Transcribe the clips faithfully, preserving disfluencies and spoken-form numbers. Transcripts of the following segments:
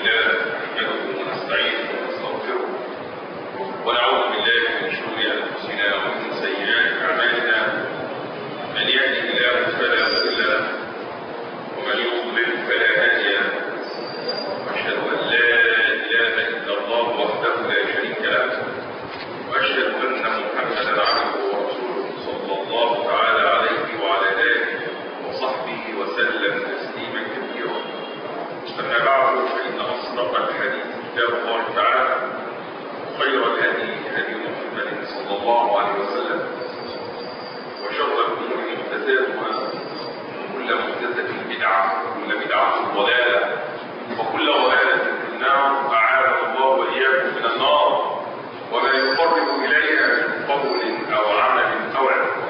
لله نحمده ونستعينه ونستغفره ونعوذ بالله من شرور انفسنا ومن سيئات اعمالنا. من يهده الله فلا مضل له ومن يضلل فلا هادي له. واشهد ان لا اله الا الله وحده لا شريك له واشهد ان محمدا عبده ورسوله صلى الله تعالى عليه وعلى اله وصحبه وسلم تسليما كثيرا. أما بعد فإن أصدق الحديث كتاب الله تعالى خير الهدي هدي محمد صلى الله عليه وسلم وشر الأمور محدثاتها وكل محدثة بدعة وكل بدعة ضلالة وكل ضلالة في النار. أعاذنا الله وإياكم من النار وما يقرب إليها من قول أو عمل أو علم.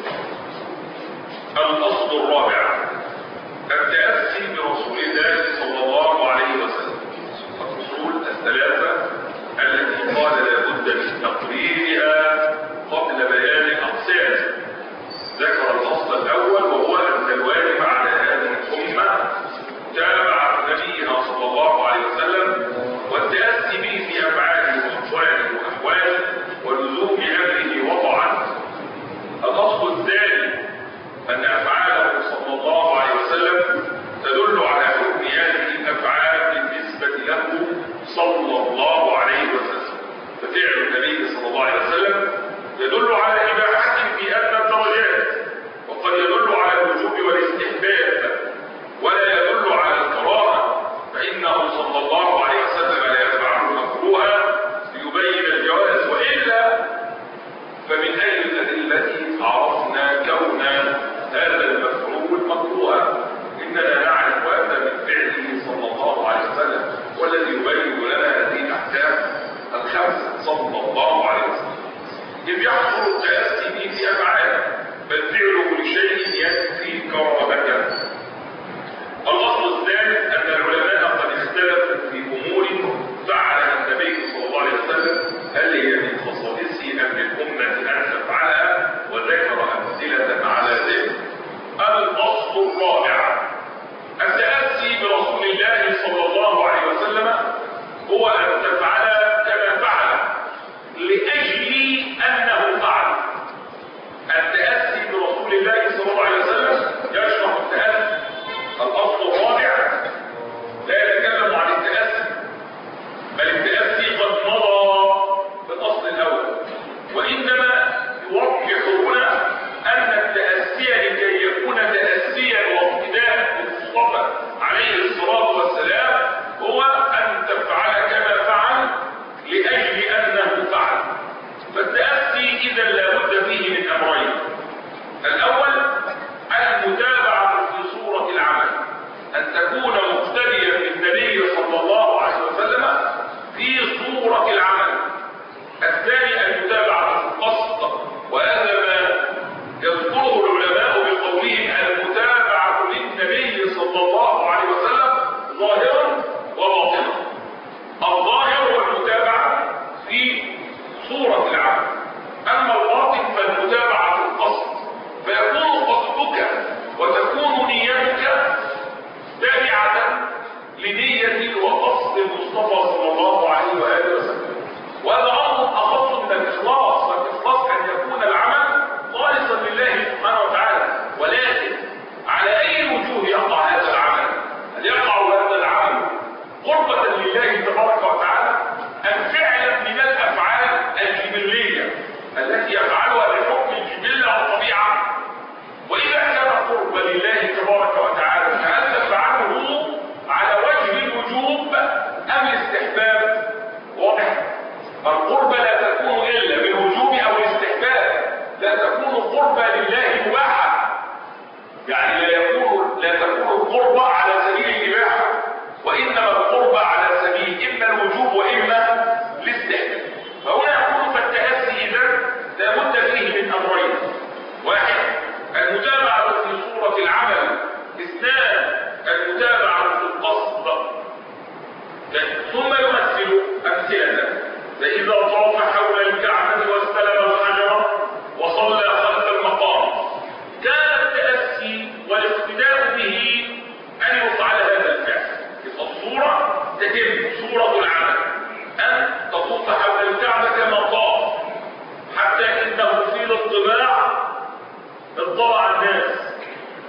الأصل الرابع التأسي برسول الله صلى الله عليه وسلم. الأصول الثلاثة التي قال لا بد من تقريرها قبل بيان أقسامها. ذكر الأصل الأول وهو أن الواجب على هذه الأمة متابعة نبيها صلى الله عليه وسلم والتأسي به في أفعاله وأقواله وأحواله ولزوم أمره وطاعته. الأصل الثاني أن أفعاله صلى الله عليه وسلم تدل على حكم هذه الأفعال بالنسبة له صلى الله عليه وسلم. ففعل النبي صلى الله عليه وسلم يدل على إباحته في أدنى الدرجات وقد يدل على الوجوب والاستحباب ولا يدل على الكراهة، فإنه صلى الله عليه وسلم لا يفعل مكروها ليبين الجواز، وإلا فمن أي الأدلة عرفنا كون هذا المفعول مكروها؟ إننا نعرف أن من فعله صلى الله عليه وسلم والذي يبين لنا هذه الأحكام الخمسة صلى الله عليه وسلم إذ يحصل التأسي به في أفعاله بل فعله لشيء يكفي كرامته. الأصل الثالث أن العلماء قد اختلفوا في أمور فعلها النبي صلى الله عليه وسلم هل هي من خصائصه أم للأمة أن تفعلها، وذكر أمثلة على ذلك. الأصل الرابع التأسي برسول الله صلى الله عليه وسلم هو أن تفعل كما فعل لأجل أنه فعل. التأسي برسول الله صلى الله عليه وسلم يشرح التأسي. الأصل الرابع لا يتكلم عن التأسي بل التأسي قد مضى في الأصل الأول، وإنما يوضح هنا أن التأسي لكي يكون تأسيا واقتداء بالمصطفى عليه الصلاة والسلام هو أن تفعل كما فعل لأجل أنه فعل. فالتأسي إذا لابد فيه من أمرين. الأول المتابعة في صورة العمل، أن تكون مقتديا بالنبي صلى الله عليه وسلم في صورة العمل. الثاني المتابعة في القصد، وهذا ما يذكره العلماء بقولهم المتابعة للنبي صلى الله عليه وسلم ظاهرا وباطنا. الظاهر هو المتابعة في صورة العمل، أما الباطن فالمتابعة في القصد، فيكون قصدك وتكون نيتك تابعة لنية وقصد المصطفى صلى الله عليه وآله وسلم. وهذا أمر أخص من الإخلاص، والإخلاص أن يكون العمل خالصا لله سبحانه وتعالى. ولكن على أي وجوه يقع هذا العمل؟ هل يقع هذا العمل قربة لله تبارك وتعالى أم فعلا من الأفعال الجبلية التي يفعلها بحكم الجبلة والطبيعة؟ وإذا كان قربة لله تبارك وتعالى فهل تفعله على وجه الوجوب أم الاستحباب؟ واضح؟ القربة لا تكون إلا بالوجوب أو الاستحباب، لا تكون قربة لله مباحة، يعني لا يكون لا تكون القربة على سبيل الإباحة، وإنما القربة على سبيل إما الوجوب وإما الاستحباب. فهنا يكون فالتأسي إذن لا بد فيه من أمرين. واحد المتابعة في صورة العمل. اثنان المتابعة في القصد. ثم يمثل أمثلة. فإذا طاف حول الكعبة واستلم الحجر وصلى خلف المقام كان التأسي والاقتداء به أن يفعل هذا الفعل. الصورة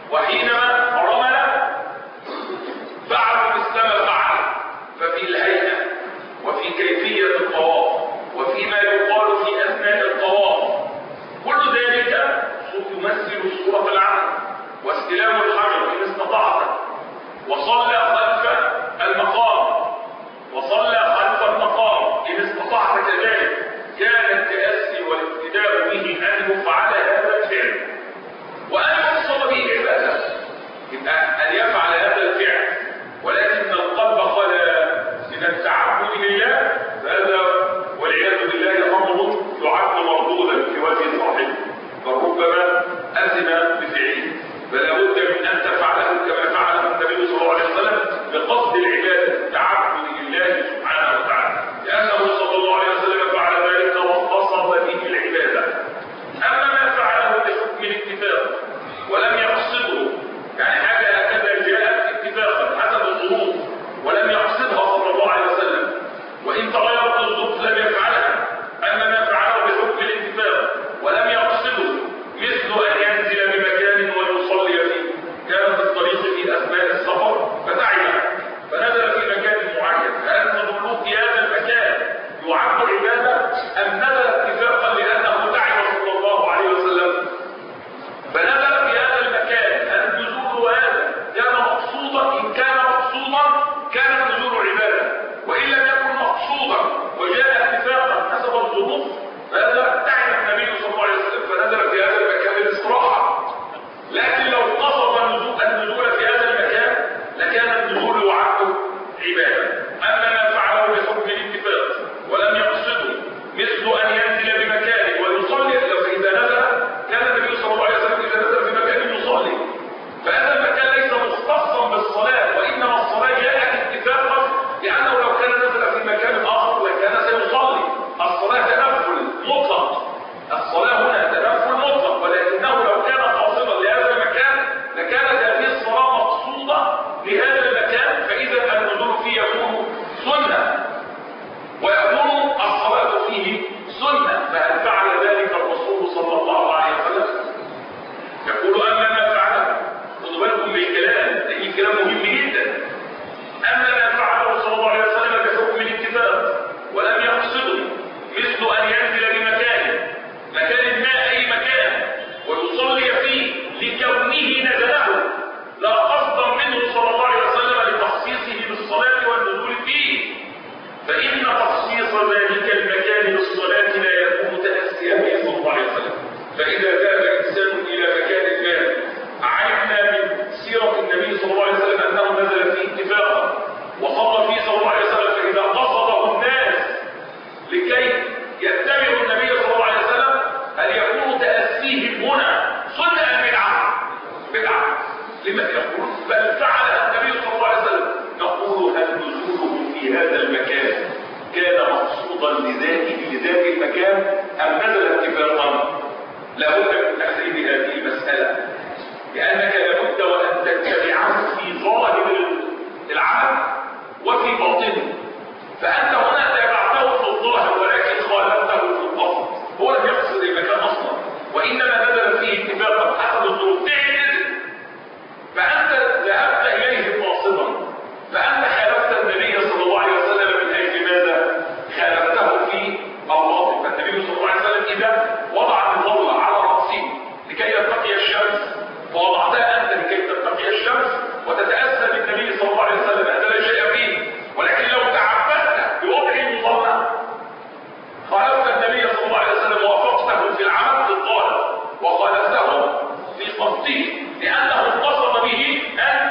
وحينما رمل بعد السماء فعل، ففي الهيئة وفي كيفية الطواف وفيما يقال في أثناء الطواف كل ذلك يمثل صورة العمل واستلام الحجر إن استطعت، وصلى خلف المقام وصلى خلف المقام إن استطعت كذلك. كان التأسي والاقتداء به أن يفعل هذا الفعل وأن يحصل به عبادة، يبقى أن يفعل هذا الفعل، ولكن القلب خلا من التعبد لله، فهذا والعياذ بالله أمر يعد مردودا في وجه صاحبه، فربما أذن بفعله، فلا بد من أن تفعله كما فعله النبي صلى الله عليه وسلم بقصد العبادة التعبد لله سبحانه وتعالى، لأنه صلى الله عليه وسلم فعل ذلك واقتصد به العبادة. أما ما فعله بحكم الاتفاق ولم يقصده، يعني حاجة هكذا جاءت اتفاقا حسب الظروف ولم يقصدها صلى الله عليه وسلم، وإن تغيرت الظروف لم يفعلها. أما ما فعله بحكم الاتفاق ولم يقصده مثل أن ينزل بمكان ويصلي فيه، كان في الطريق في أثناء السفر فتعب فنزل في مكان معين، هل نزوله في هذا المكان يعد عبادة أم نزل اتفاقا لأنه تعب صلى الله عليه وسلم؟ فنزل في هذا المكان، النزول هذا كان مقصودا، إن كان مقصودا كان النزول عبادة، وإن لم يكن مقصودا وجاء اتفاقا حسب الظروف فهذا تعب النبي صلى الله عليه وسلم فنزل في هذا المكان للاستراحة. لكن لو قصد النزول في هذا المكان لكان النزول يعد عبادة. أما ما فعله بحكم الاتفاق ولم يقصده مثل أن ينزل بمكان ويصلي، فإذا نزل كان النبي صلى الله عليه وسلم إذا نزل في مكان يصلي، فهذا المكان ليس مختصا بالصلاة، وإنما الصلاة جاءت اتفاقا، لأنه لو كان نزل في مكان آخر لكان سيصلي. الصلاة تنفل مطلق، الصلاة هنا تنفل مطلق، ولكنه لو كان قاصدا لهذا المكان لكانت هذه الصلاة مقصودة لهذا المكان، فإذا النزول فيه يكون سنة ويكون الصلاة فيه سنة. فهل فعل ذلك الرسول صلى الله عليه وسلم؟ يقول أما ما فعله، خذوا بالكم بالكلام لأن الكلام مهم جدا. أما ما فعله صلى الله عليه وسلم بحكم الاتفاق ولم يقصده مثل أن ينزل بمكان مكان ما أي مكان ويصلي فيه لكونه نزله لا قصدا منه صلى الله عليه وسلم لتخصيصه بالصلاة والنزول فيه، فإن تخصيص ذلك المكان بالصلاة لا يكون تأسيا به صلى الله عليه وسلم. فإذا ذهب إنسان إلى مكان ما علمنا من سيرة النبي صلى الله عليه وسلم أنه نزل فيه اتفاقا وصلى فيه صلى الله عليه وسلم، فإذا قصده الناس لكي يتبعوا النبي صلى الله عليه وسلم هل يكون تأسيهم هنا سنة أم بدعة؟ بدعة. لما يقولون بل فعل النبي صلى الله عليه وسلم، نقول هل نزوله في هذا المكان كان مقصودا لذاته لذات المكان أم نزل اتفاقا؟ لابد من تحديد هذه المسألة، لأنك لابد وأن تتبعه في ظاهر العمل وفي باطنه. فأنت هنا تابعته في الظاهر ولكن خالفته في الباطن، هو لم يقصد المكان أصلا وإنما نزل فيه اتفاقا حسب الظروف، فأنت ذهبت إليه قاصدا، فأنت خالفت النبي صلى الله عليه وسلم من أجل ماذا؟ خالفته في الباطن. فالنبي صلى الله عليه وسلم إذا وضع الظل على رأسه لكي يتقي الشمس فوضعتها أنت لكي تتقي الشمس وتتأسى بالنبي صلى الله عليه وسلم، هذا لا شيء فيه. ولكن لو تعبدت بوضع المظلة خالفت النبي صلى الله عليه وسلم ووافقته في العمل في الظاهر وخالفته في قصده، لأنه قصد به أن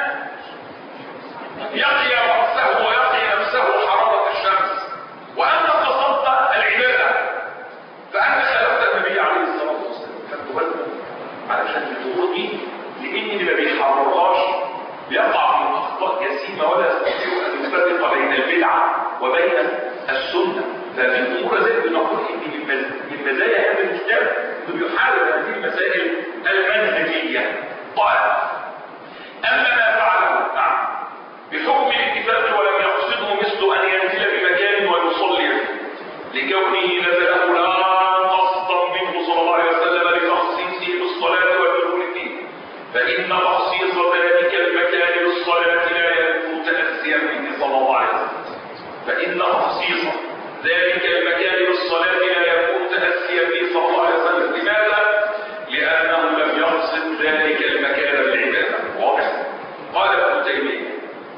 يقي رأسه ويقي نفسه حرارة الشمس، وأنت قصدت العبادة فأنت خالفت النبي عليه الصلاة والسلام. خدوا بالكم علشان الأمور دي، لأن اللي ما بيحررهاش يقع في أخطاء جسيمة ولا يستطيع أن يفرق بين البدعة وبين السنة. ففي الأمور زي بنقول إن من مزايا هذا الكتاب إنه يحارب هذه المسائل المنهجية. قال أما ما فعله بحكم الاتفاق ولم يقصده مثل أن ينزل بمكان ويصلي لكونه نزله لا قصدا منه صلى الله عليه وسلم لتخصيصه بالصلاة والنزول فيه، فإن تخصيص ذلك المكان بالصلاة لا يكون تأسيا به صلى الله عليه وسلم. فإن تخصيص ذلك المكان بالصلاة لا يكون تأسيا به صلى الله عليه وسلم. لماذا؟ لأنه لم يقصد ذلك المكان بالعبادة. واضح؟ قال ابن تيمية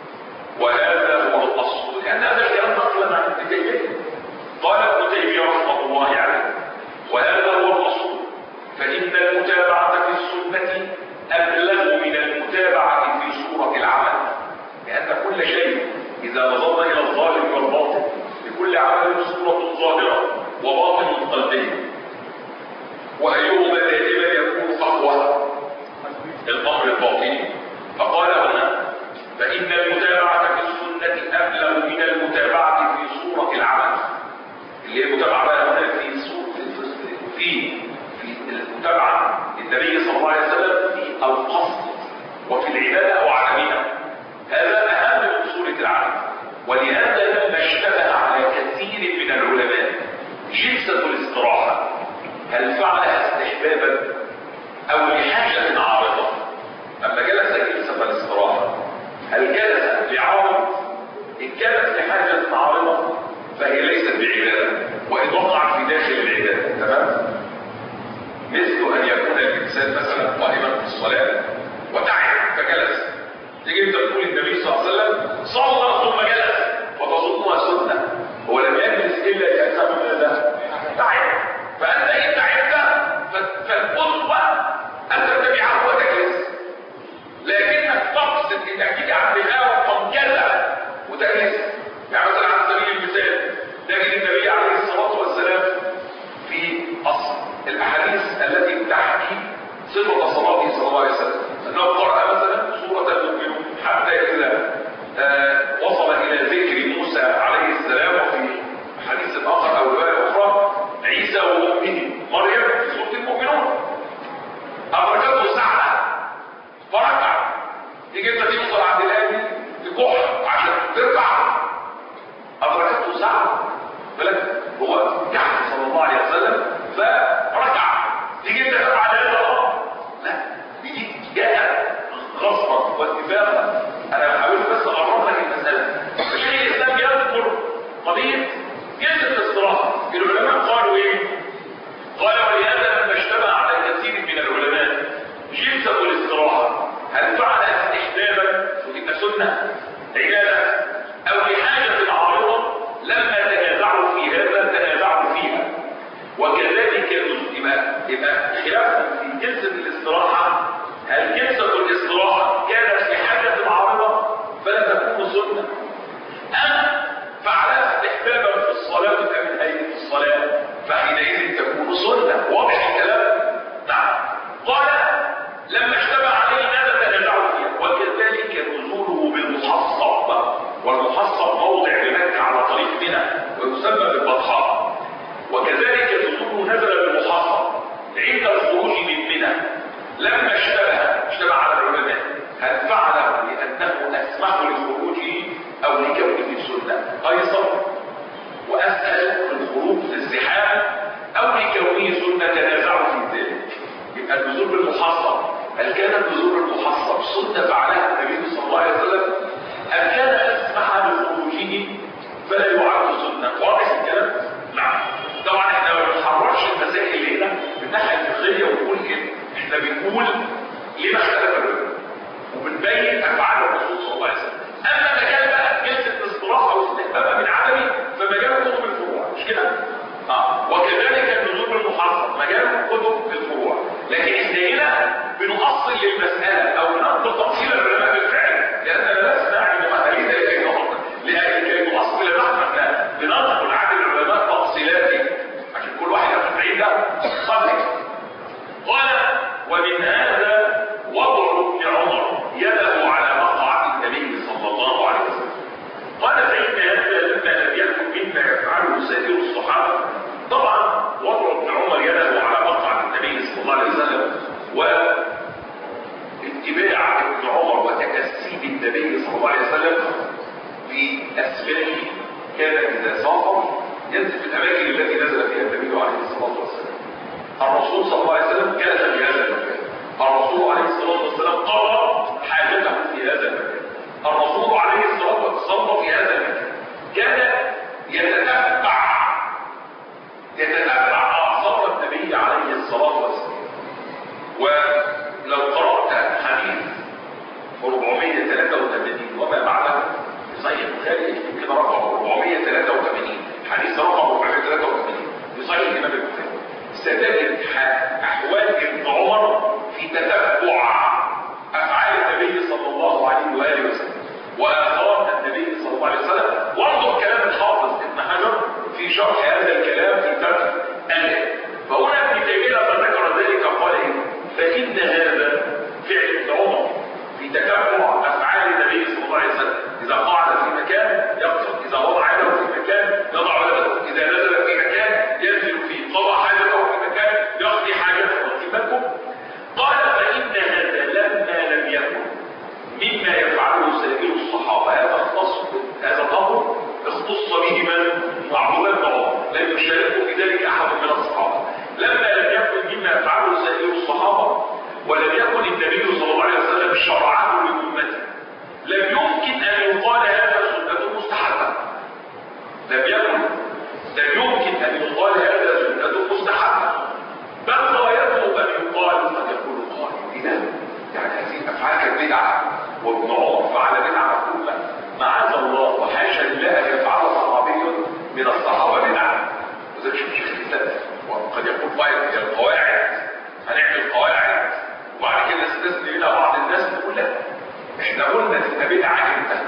وهذا هو الأصل، لأن هذا الكلام نقلا عن ابن تيمية. قال ابن تيمية رحمه الله عليه وهذا هو الأصل، فإن المتابعة في السنة أبلغ من المتابعة في صورة العمل، لأن كل شيء إذا نظرنا إلى الظاهر والباطن لكل عمل صورة ظاهرة وباطن قلبي، وأيهما دائما يكون أقوى؟ الأمر الباطني. فقال هنا فإن المتابعة في السنة أبلغ من المتابعة في صورة العمل، اللي هي المتابعة بقى هنا في صورة في في المتابعة النبي صلى الله عليه وسلم في القصد وفي العبادة وعدمها، هذا أهم من صورة العمل. ولهذا لما اشتبه على كثير من العلماء جلسة الاستراحة هل فعلها استحبابا أو لحاجة عارضة؟ أما جلس جلسة الاستراحة هل جلس لعارض؟ إن كانت لحاجة عارضة فهي ليست بعبادة، وإن وقعت في داخل العبادة. تمام؟ مثل أن يكون الإنسان مثلا قائما في الصلاة وتعب فجلس، تيجي أنت تقول النبي صلى الله عليه وسلم صلى ثم جلس وتظنها سنة، هو لم يجلس إلا لأنه ماذا؟ تعب. فأنت إن تعبت فالقدوة أن تتبعه وتجلس، لكنك تقصد إنك تيجي عند الآوة وتجلس وتجلس. يعني مثلا على سبيل المثال تجد النبي عليه الصلاة والسلام في أصل الأحاديث التي تحكي صفة صلاته صلى الله عليه وسلم أنه قرأ مثلا سورة المؤمنون حتى إذا آه وصل إلى ذكر موسى عليه السلام، وفي حديث آخر أو رواية أخرى عيسى وأمه مريم في سورة المؤمنون أدركته ساعة فركع. تيجي أنت توصل عند الآية تكح عشان تركع، أدركته ساعة بالك هو كحف صلى الله عليه وسلم فركع. تيجي انت تفعل هذا؟ لا، دي جاء غصبا واتفاقا. انا حاولت بس اقرب لك المساله. فشيخ الاسلام يذكر قضيه جلسه الاستراحه. العلماء قالوا ايه؟ قال ولهذا لما اشتبه على كثير من العلماء جلسه الاستراحه هل فعلها استحبابا وتبقى سنه عباده او لحاجه عارضه، لما تنازعوا في هذا تنازعوا فيها. وكذلك يبقى خلاف في جلسة الاستراحة، هل جلسة الاستراحة كانت لحاجة عارضة فلا تكون سنة، أم فعلها استحبابا في الصلاة كمن هيئة الصلاة فحينئذ تكون سنة. واضح الكلام؟ نعم. قال لما اشتبه عليه ماذا تنازعوا فيها. وكذلك نزوله بالمحصب، والمحصب موضع بمكة على طريق منى ويسمى بالبطحاء. وكذلك نزوله نزل بالمحصب عند الخروج من منى. لما اشتبه اشتبه على العلماء هل فعله لأنه أسمح لخروجه أو لكونه سنة أيسر وأسهل للخروج في الزحام، أو لكونه سنة تنازعوا في ذلك. يبقى النزول بالمحصب هل كان النزول بالمحصب سنة فعلها النبي صلى الله عليه وسلم، أم كان أسمح لخروجه فلا يعد سنة؟ واضح الكلام؟ نعم. طبعا احنا ما بنحررش المسائل اللي هنا من الناحيه الفقهيه ونقول كده، احنا بنقول ليه ما اختلف العلماء وبنبين افعال الرسول صلى الله عليه وسلم. اما مجال بقى جلسه الاستراحه واستحبابها من عدمه فمجال كتب الفروع، مش كده؟ اه. وكذلك النزول بالمحصب مجال كتب الفروع. لكن احنا هنا بنؤصل للمساله او ننقل تفصيل العلماء بالفعل، لاننا لسنا نعني مؤهلين لكي نؤصل لكي نؤصل لنحن احنا بننقل عن العلماء تفصيلاتي عشان كل واحد ياخد بعيد ده صدق. قال ومن هذا وضع ابن عمر يده على مقعد النبي صلى الله عليه وسلم. قال فإن هذا لما لم يكن مما يفعله سائر الصحابة. طبعا وضع ابن عمر يده على مقعد النبي صلى الله عليه وسلم واتباع ابن عمر وتكسيب النبي صلى الله عليه وسلم في أسفاره. كان إذا سافر ينزل في الأماكن التي نزل فيها النبي عليه الصلاة والسلام. الرسول صلى الله عليه وسلم جلس في هذا المكان الرسول عليه الصلاة والسلام قضى حاجته في هذا المكان. الرسول عليه الصلاة والسلام في هذا المكان كان يتتبع يتتبع آثار النبي عليه الصلاة والسلام. ولو قرأت حديث أربعمائة وثلاثة وثمانين وما بعده في صحيح البخاري كده رقم أربعمائة وثلاثة وثمانين، حديث رقم أربعمائة وثلاثة وثمانين في صحيح الإمام البخاري، ستجد أحوال ابن عمر في تتبع أفعال النبي صلى الله عليه وآله وسلم وآثار النبي صلى الله عليه وسلم. وانظر كلام الحافظ ابن حجر في شرح هذا الكلام في فتح الآية. فهنا ابن تيمية لما ذكر ذلك قال ايه؟ فإن هذا فعل ابن عمر في تتبع أفعال النبي صلى الله عليه وسلم، إذا قعد في مكان يقصد، إذا وضع يده في مكان يضع يده، إذا نزل في مكان ينزل فيه، قضى حاجته في مكان يقضي حاجته. واخد قال فإن هذا لما لم يكن مما يفعله سائر الصحابة، هذا اختص هذا الأمر اختص به من؟ عبد الله بن عمر، لم يشاركه في ذلك أحد من الصحابة. لما لم يكن مما يفعله سائر الصحابة ولم يكن النبي صلى الله عليه وسلم شرعه لأمته، لم يمكن أن يقال هذا سنة مستحبة. لم يكن لم يمكن أن يقال هذا سنة مستحبة، بل غايته أن يقال قد يقول قائل إذا يعني هذه أفعال كانت بدعة وابن عمر فعل بدعة مقبولة، معاذ الله وحاشا لله أن يفعل صحابي من الصحابة بدعة. وذلك شوف شيخ الإسلام وقد يقول قائل هي القواعد، هنعمل قواعد وبعد كده نستثني إلى بعض الناس تقول لا احنا قلنا إن بدعة انت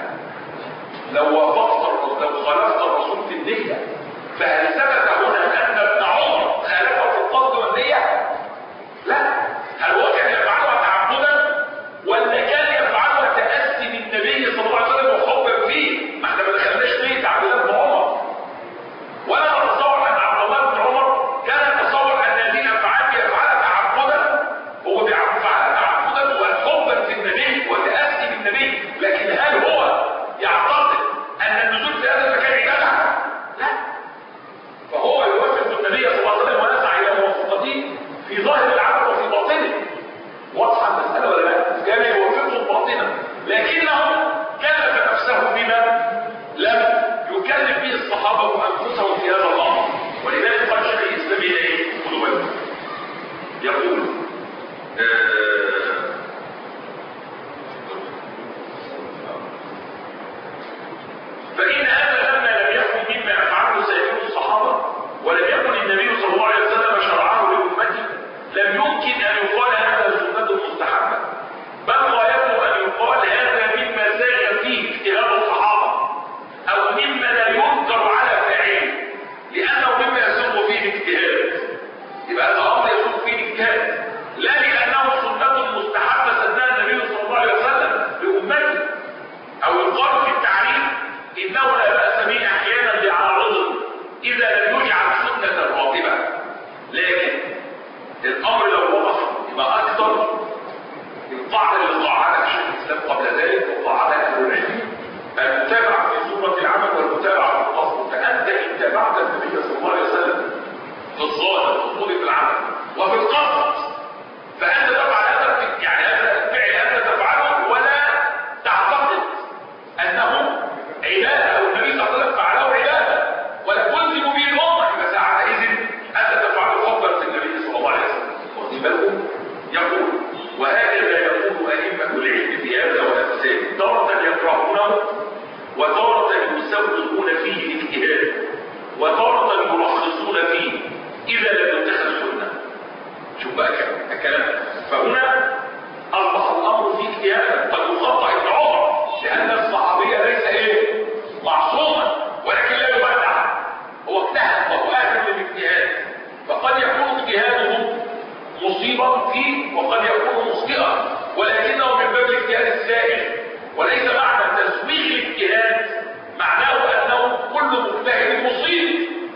لو وافقت لو خالفت الرسول في النية، فهل ثبت هنا أن ابن عمر خالفه في القصد والنية؟ لا. هل هو كان يفعلها تعبدا ولا كان يفعلها تأسي بالنبي صلى الله عليه وسلم وحبا فيه؟ ما احنا ما دخلناش فيه تعبد ابن عمر، ولا نتصور ان عبد الله بن عمر كان يتصور ان هذه الافعال يفعلها تعبدا، هو بيفعلها تعبدا وحبا في النبي وتأسي بالنبي، لكن هل هو يعتقد ان النزول في هذا المكان عباده؟ لا. فهو يوافق النبي صلى الله عليه وسلم ويسعى الى موافقته في ظاهر العمل وفي باطنه. واضحه المساله ولا لا؟ كان يوافقه باطنا، لكنه كلف نفسه بما لم يكلف به الصحابه انفسهم في هذا الامر. ولذلك قال شيخ الاسلام ايه؟ يقول آه فإن هذا لما لم يكن مما يفعله سائر الصحابة ولم يكن النبي صلى الله عليه وسلم شرعه لأمته، لم يمكن أن يقال هذا سنة مستحبة، بل غايته أن يقال هذا مما ساغ فيه اجتهاد الصحابة أو مما لا ينكر على فاعله، لأنه مما يسوغ فيه الاجتهاد. يبقى هذا أمر يسوغ فيه الاجتهاد، لا لأنه سنة مستحبة سنها النبي صلى الله عليه وسلم لأمته، أو يقال في التعريف إنه لا بأس به أحيانا لعارضه إذا لم يجعل سنة راتبة. لكن الأمر لو وضح يبقى أكثر القاعدة اللي قاعدها شيخ الإسلام قبل ذلك وقاعدها أهل العلم، المتابعة في صورة العمل والمتابعة في القصد. فأنت إن تابعت النبي صلى الله عليه وسلم في الظاهر في صورة العمل وفي القصد، فأنت تفعل هذا يعني هذا الفعل أنت تفعله ولا تعتقد أنه عبادة أو النبي صلى الله عليه وسلم فعله عبادة ولا تلزم به الأمة، فساعتئذ أنت تفعل حبا في النبي صلى الله عليه وسلم. واخدين بالكم؟ يقول وهكذا يقول أئمة العلم في هذا وأمثاله، تارة يكرهونه وتارة يسوغون فيه الاجتهاد وتارة يرخصون فيه إذا لم يتخذ سنة. شوف بقى الكلام. فهنا أصبح الأمر فيه اجتهاد قد يخطئ ابن عمر، لأن الصحابية ليس إيه؟ معصوما، ولكن لا يبدع، هو اجتهد وهو أهل للاجتهاد، فقد يكون اجتهاده مصيبا فيه وقد يكون مخطئا، ولكنه من باب الاجتهاد السائل. وليس معنى تسويغ الاجتهاد معناه أنه كل مجتهد مصيب،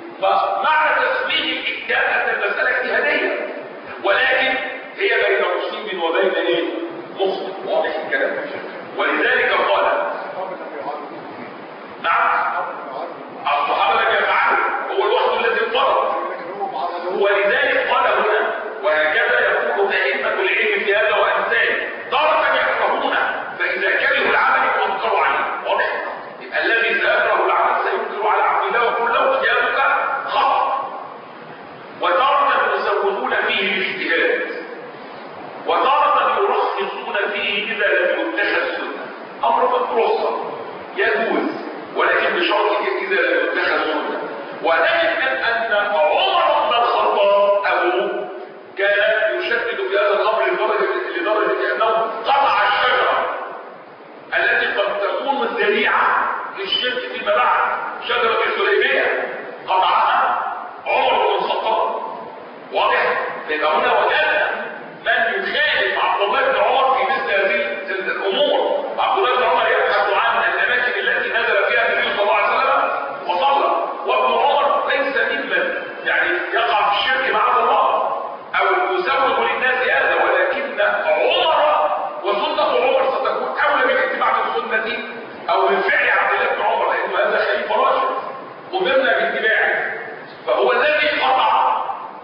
إذا لم يتخذ سنة. أمر مكروه يجوز، ولكن بشرط إذا لم يتخذ سنة. ونجد أن عمر بن الخطاب أبوه كان يشدد في هذا الأمر لدرجة لدرجة أنه قطع الشجرة التي قد تكون ذريعة للشرك فيما بعد، شجرة الحديبية قطعها عمر بن الخطاب. واضح؟ لأن هنا وجدنا من يخالف عبد الله بن عمر في مثل هذه الأمور. عبد الله بن عمر يبحث عن الأماكن التي نزل فيها النبي صلى الله عليه وسلم وصلى، وابن عمر ليس ممن يعني يقع في الشرك مع الله أو يزوج للناس هذا، ولكن عمر وسنة عمر ستكون أولى بالاتباع بالسنة أو بالفعل عبد الله بن عمر، لأنه هذا خليفة راشد أمرنا باتباعه. فهو الذي قطع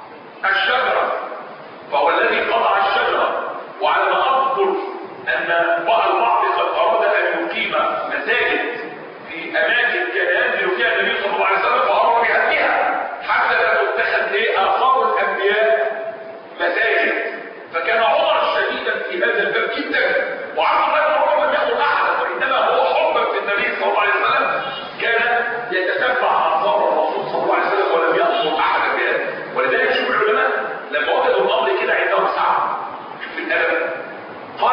الشجرة فهو الذي قطع الشجرة وعلى ما أذكر أن البعض قد أراد أن يقيم مساجد في أماكن كان ينزل فيها النبي صلى الله عليه وسلم فأمر بهدمها حتى لا تتخذ آثار الأنبياء مساجد. فكان عمر شديدا في هذا الباب جدا، وعبد الله بن عمر لم يأمر أحدا، وإنما هو حبا في النبي صلى الله عليه وسلم كان يتتبع آثار الرسول صلى الله عليه وسلم ولم يأمر أحدا بهذا. ولذلك شوف العلماء لما وجدوا الأمر كده عندهم سعة شوف الأدب قال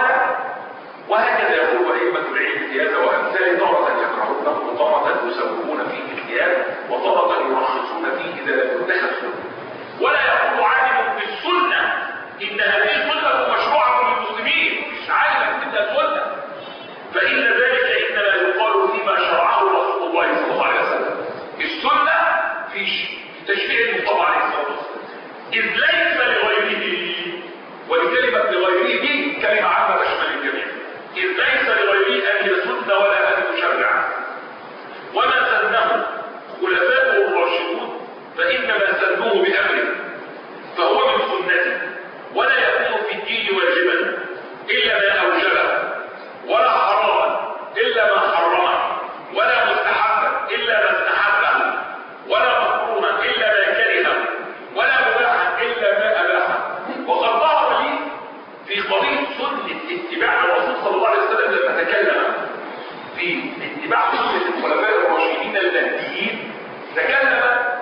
وهكذا يقول أئمة العلم في هذا وأمثاله تارة يكرهونه وتارة يسوون فيه الخيانة وتارة يرخصون فيه إذا لم يتخذ سنة. ولا يقول عالم بالسنة إن هذه السنة مشروعة للمسلمين، مش عالم إنها سنة، فإن ذلك إنما يقال فيما شرعه رسول الله صلى الله عليه وسلم. السنة في تشريع المصطفى عليه الصلاة والسلام إذ ليس لغيره، ولكلمة لغيره دي كلمة عامة تشمل الجميع، إذ ليس لغيره أن يسن ولا أن يشرع. وما سنه خلفاؤه الراشدون فإنما سنوه بأمره فهو من سنته، ولا يكون في الدين واجبا إلا ما أوجبه، ولا حراما إلا ما حرمه، ولا مستحبا إلا ما استحبه، ولا مكروها إلا ما كرهه، ولا مباحا إلا ما أباحه. وقد ظهر لي في قضية سنة اتباع الرسول صلى الله عليه وسلم لما تكلم في اتباع سنة الخلفاء الراشدين المهديين، تكلم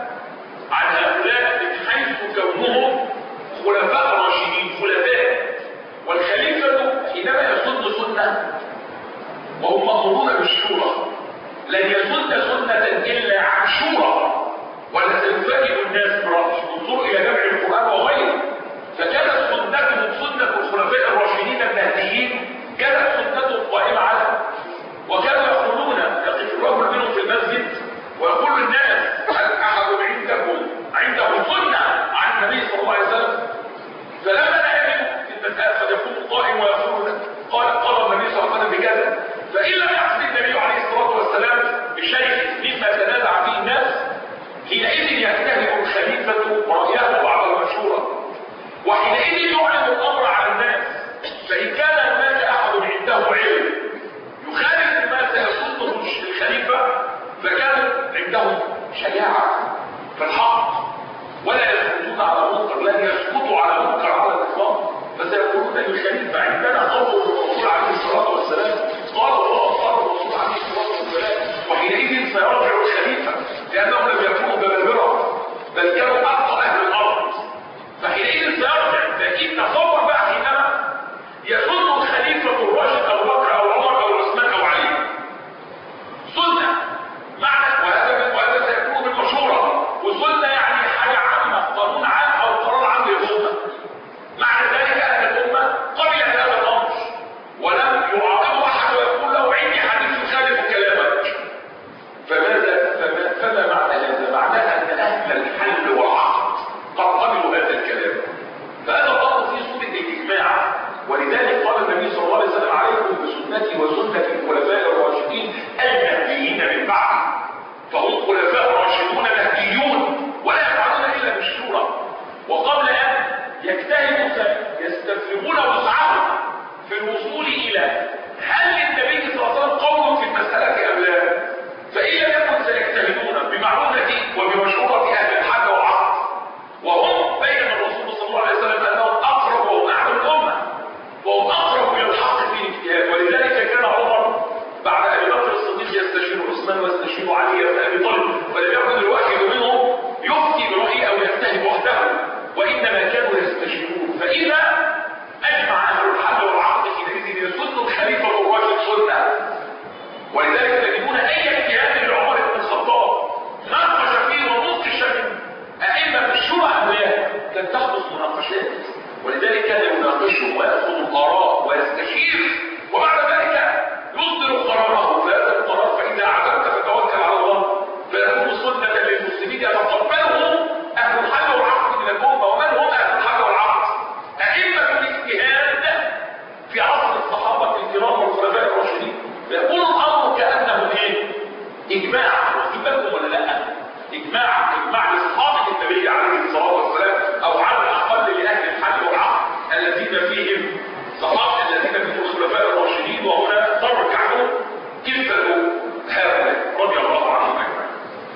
عن هؤلاء من حيث كونهم خلفاء راشدين خلفاء. والخليفة حينما يسن سنة وهم مأمورون بالشورى لن يسن سنة إلا عن شورى، ولا سيفاجئ الناس بالنظور إلى جمع القرآن وغيره. فكانت سنتهم سنة الخلفاء الراشدين المهديين كانت سنتهم قائمة على، وكانوا يقولون يقف الرجل منهم في المسجد ويقول للناس هل أحد عندكم عنده سنة عن النبي صلى الله عليه وسلم؟ فلما لا يجد في المسألة قد يكون قائم ويقول قال قال النبي صلى الله عليه وسلم بكذا، فإن لم يقصد النبي عليه الصلاة والسلام بشيء مما تنازع فيه الناس حينئذ يجتهد الخليفة رأيه بعد المشورة، وحينئذ يعلن الأمر على الناس. فإن كان هناك أحد عنده علم يخالف ما سيسنه الخليفة فكان عندهم شجاعة في الحق ولا يسكتون على منكر، لن يسكتوا على منكر على الإطلاق، فسيقولون للخليفة عندنا قول الرسول عليه الصلاة والسلام قال الله قال الرسول عليه الصلاة والسلام، وحينئذ سيرجع الخليفة لأنهم لم يكونوا جبابرة بل كانوا أقوى أهل الأرض، فحينئذ سيرجع. لكن تصور بقى حينما يسن الخليفة الراشد أو بكر أو عمر أو عثمان أو علي سنة معنى، وهذا وهذا سيكون بالمشورة، وسنة يعني حاجة عامة قانون عام أو قرار عام للأمة. معنى ذلك أن الأمة قبلت هذا الأمر ولم يعاقبه أحد ويقول له عندي حديث يخالف كلامك. فماذا فما, فما معنى هذا؟ معناه أن أهل الحل والعقد قد قبلوا هذا الكلام. فهذا الأمر في صورة الإجماع، ولذلك قال النبي صلى الله عليه وسلم عليكم بسنتي وسنة الخلفاء الراشدين المهديين من بعد. فهم خلفاء راشدون مهديون ولا يفعلون إلا بالشورى، وقبل أن يجتهدوا يستفرغون وسعهم في الوصول إلى هل للنبي صلى الله عليه وسلم قول في المسألة أم لا. فإن لم يكن سيجتهدون بمعلومة وبمشورة أهل الحل والعقد، وهم بين الرسول صلى الله عليه وسلم أنهم أقرب وهم أعلم الأمة وهم أقرب إلى الحق في الاجتهاد. يسألوا علي بن ابي طالب، ولم يكن الواحد منهم يفتي برأيه او يجتهد وحده، وانما كانوا يستشيرون. فاذا اجمع اهل الحل والعقد حينئذ يسن الخليفه الراشد سنه. ولذلك تجدون اي اجتهاد لعمر بن الخطاب ناقش فيه وناقش ائمه الشورى اولاء كانت تحدث مناقشات، ولذلك كان يناقشهم وياخذ الاراء ويستشير، وبعد ذلك يصدر قراره. فهذا القرار فاذا عزمت فتوكل على الله فيكون سنه للمسلمين يتقبله اهل الحل والعقد من الامه. ومن هم اهل الحل والعقد؟ ائمه الاجتهاد في عصر الصحابه الكرام والخلفاء الراشدين. فيكون الامر كانه ايه؟ اجماع. واخدين بالكم ولا لا؟ اجماع اجماع لاصحاب النبي عليه الصلاه والسلام، او على الاقل لاهل الحل والعقد الذين فيهم صحابه الذين فيهم الخلفاء الراشدين. وهنا ترجع كفه هؤلاء رضي الله عنهم اجمعين.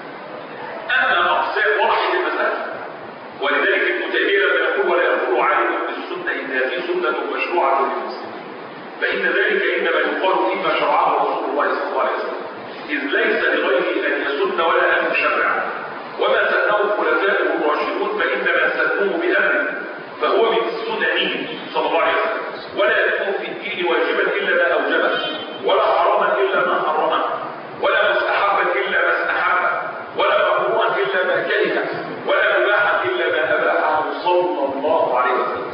اما اقسام ورحه المساله، ولذلك ابن تيميه لما يقول ولا يقول عليكم بالسنه ان هذه سنه مشروعه للمسلمين، فان ذلك انما يقال فيما شرعه رسول الله صلى الله عليه وسلم، اذ ليس لغيره ان يسن ولا ان يشرع. وما سنه خلفائه الراشدون فانما سنوه بامره، فهو من سننه صلى الله عليه وسلم. ولا يكون في الدين واجبا الا ما اوجبه، ولا حراما الا ما حرمه، ولا مستحبا الا ما استحبه، ولا مكروها الا ما كرهه، ولا مباحا الا ما اباحه صلى الله عليه وسلم.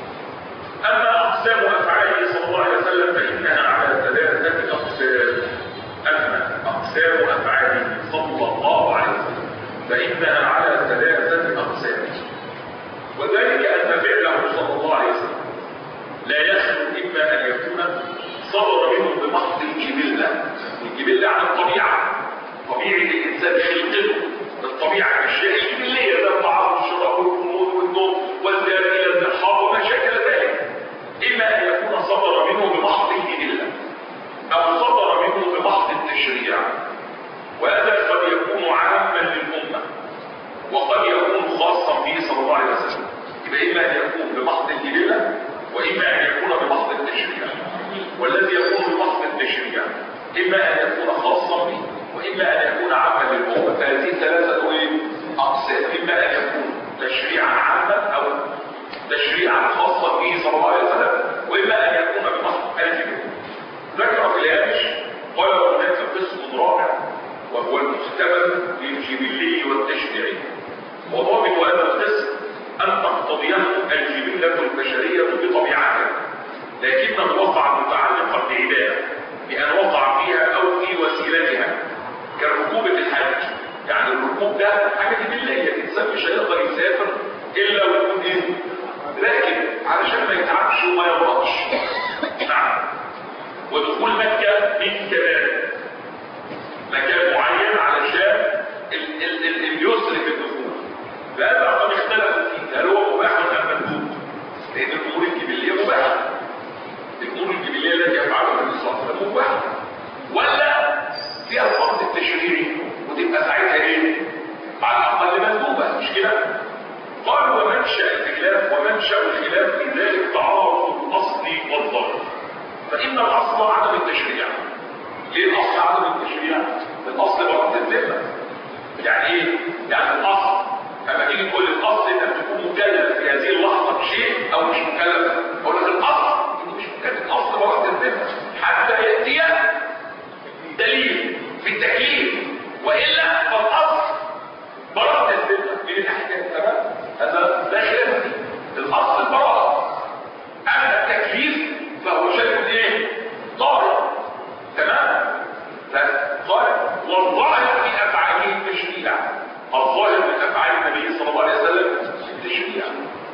اما اقسام افعاله صلى الله عليه وسلم فانها على ثلاثه اقسام. اما اقسام افعاله صلى الله عليه وسلم فانها على ثلاثه اقسام. وذلك ان فعله صلى الله عليه وسلم لا يخلو اما ان يكون صدر منه بمحض الجبله. الجبله عن الطبيعه، طبيعه الانسان خلقته، الطبيعه الاشياء الجبليه، ده الطعام والشراب والقنوط والنوم والذهاب الى المرحاض وما شاكل ذلك. اما ان يكون صدر منه بمحض الجبله، او صدر منه بمحض التشريع. وهذا قد يكون عاما للامه، وقد يكون خاصا به صلى الله عليه وسلم. يبقى اما ان يكون بمحض الجبله، واما ان يكون بمحض التشريع. والذي يكون بمحض التشريع اما ان يكون خاصا به، واما ان يكون عاما للامه. فهذه ثلاثه اقسام: اما ان يكون تشريعا عاما او تشريعا خاصا به صلى الله عليه وسلم، واما ان يكون بمحض الجبله. ذكر في الهامش قال هناك قسم رابع وهو المحتمل للجبلي والتشريعي. وضابط هذا القسم ان تقتضيه الجبله البشريه بطبيعتها، لكنه وقع متعلقا بعباده بان وقع فيها او في وسيلتها، كركوبه الحج. يعني الركوب ده حاجه جبليه، الانسان مش هيقدر يسافر الا ويكون ايه؟ راكب علشان ما يتعبش وما يغلطش. نعم. ودخول مكه من كمان مكان معين علشان ال ال ال اليسر في الدخول. فهذا قد اختلفوا فيه، هل هو مباح ام مندوب؟ لان الامور الجبليه مباحه. الامور الجبليه التي يفعلها النبي صلى الله عليه وسلم مباحه، ولا فيها الفرض التشريعي وتبقى ساعتها ايه؟ على الاقل مندوبه، مش كده؟ قالوا ومنشا الخلاف ومنشا الخلاف في ذلك تعارض الاصل والظاهر. فان الاصل عدم التشريع. ليه الاصل عدم التشريع؟ الاصل براءة الذمه. يعني ايه؟ يعني الاصل اما تيجي تقول الاصل انك تكون مكلف في هذه اللحظه بشيء او مش مكلف، اقول لك الاصل انه مش مكلف. الاصل براءة الذمه حتى ياتي دليل في التكليف، والا فالاصل براءة الذمه من الاحكام. تمام؟ هذا لا خلاف فيه. الاصل البراءه، اما التكليف فهو شيء ايه؟ ظاهر. تمام؟ فقال والظاهر في افعاله التشريع. الظاهر من افعال النبي صلى الله عليه وسلم التشريع،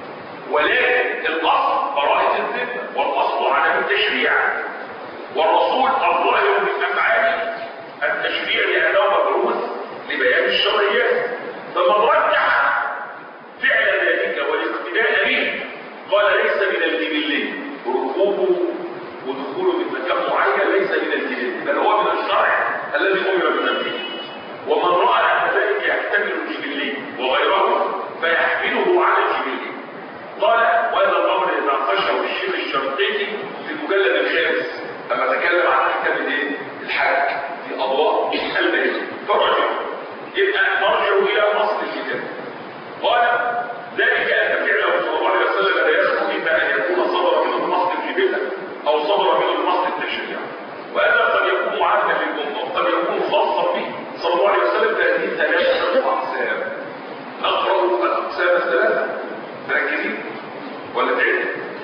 ولكن الاصل براءة الذمه والاصل عدم التشريع. والرسول الظاهر من افعاله التشريع لانه مبعوث لبيان الشرعيات. فمن رجح فعل ذلك والاقتداء به قال ليس من الجبلي، ركوبه ودخوله في مكان معين ليس من الجبلي، بل هو من الشرع الذي امر بتنفيذه. ومن راى ان ذلك يحتمل الجبلي وغيره فيحمله على الجبلي. قال وهذا الامر ناقشه الشيخ الشنقيطي في المجلد الخامس لما تكلم عن احكام الايه؟ الحج في اضواء البيان. فرجعوا. يبقى مرجعوا الى اصل الكتاب. قال ذلك ان فعله صلى الله عليه وسلم لا يسمح الا ان يكون صدر من النص الجبله او صدر من النص التشريع، وهذا قد يكون معانا للامه وقد يكون خاصا به صلى الله عليه وسلم. هذه ثلاثه اقسام. نقرا الاقسام الثلاثه. مركزين ولا تعيد؟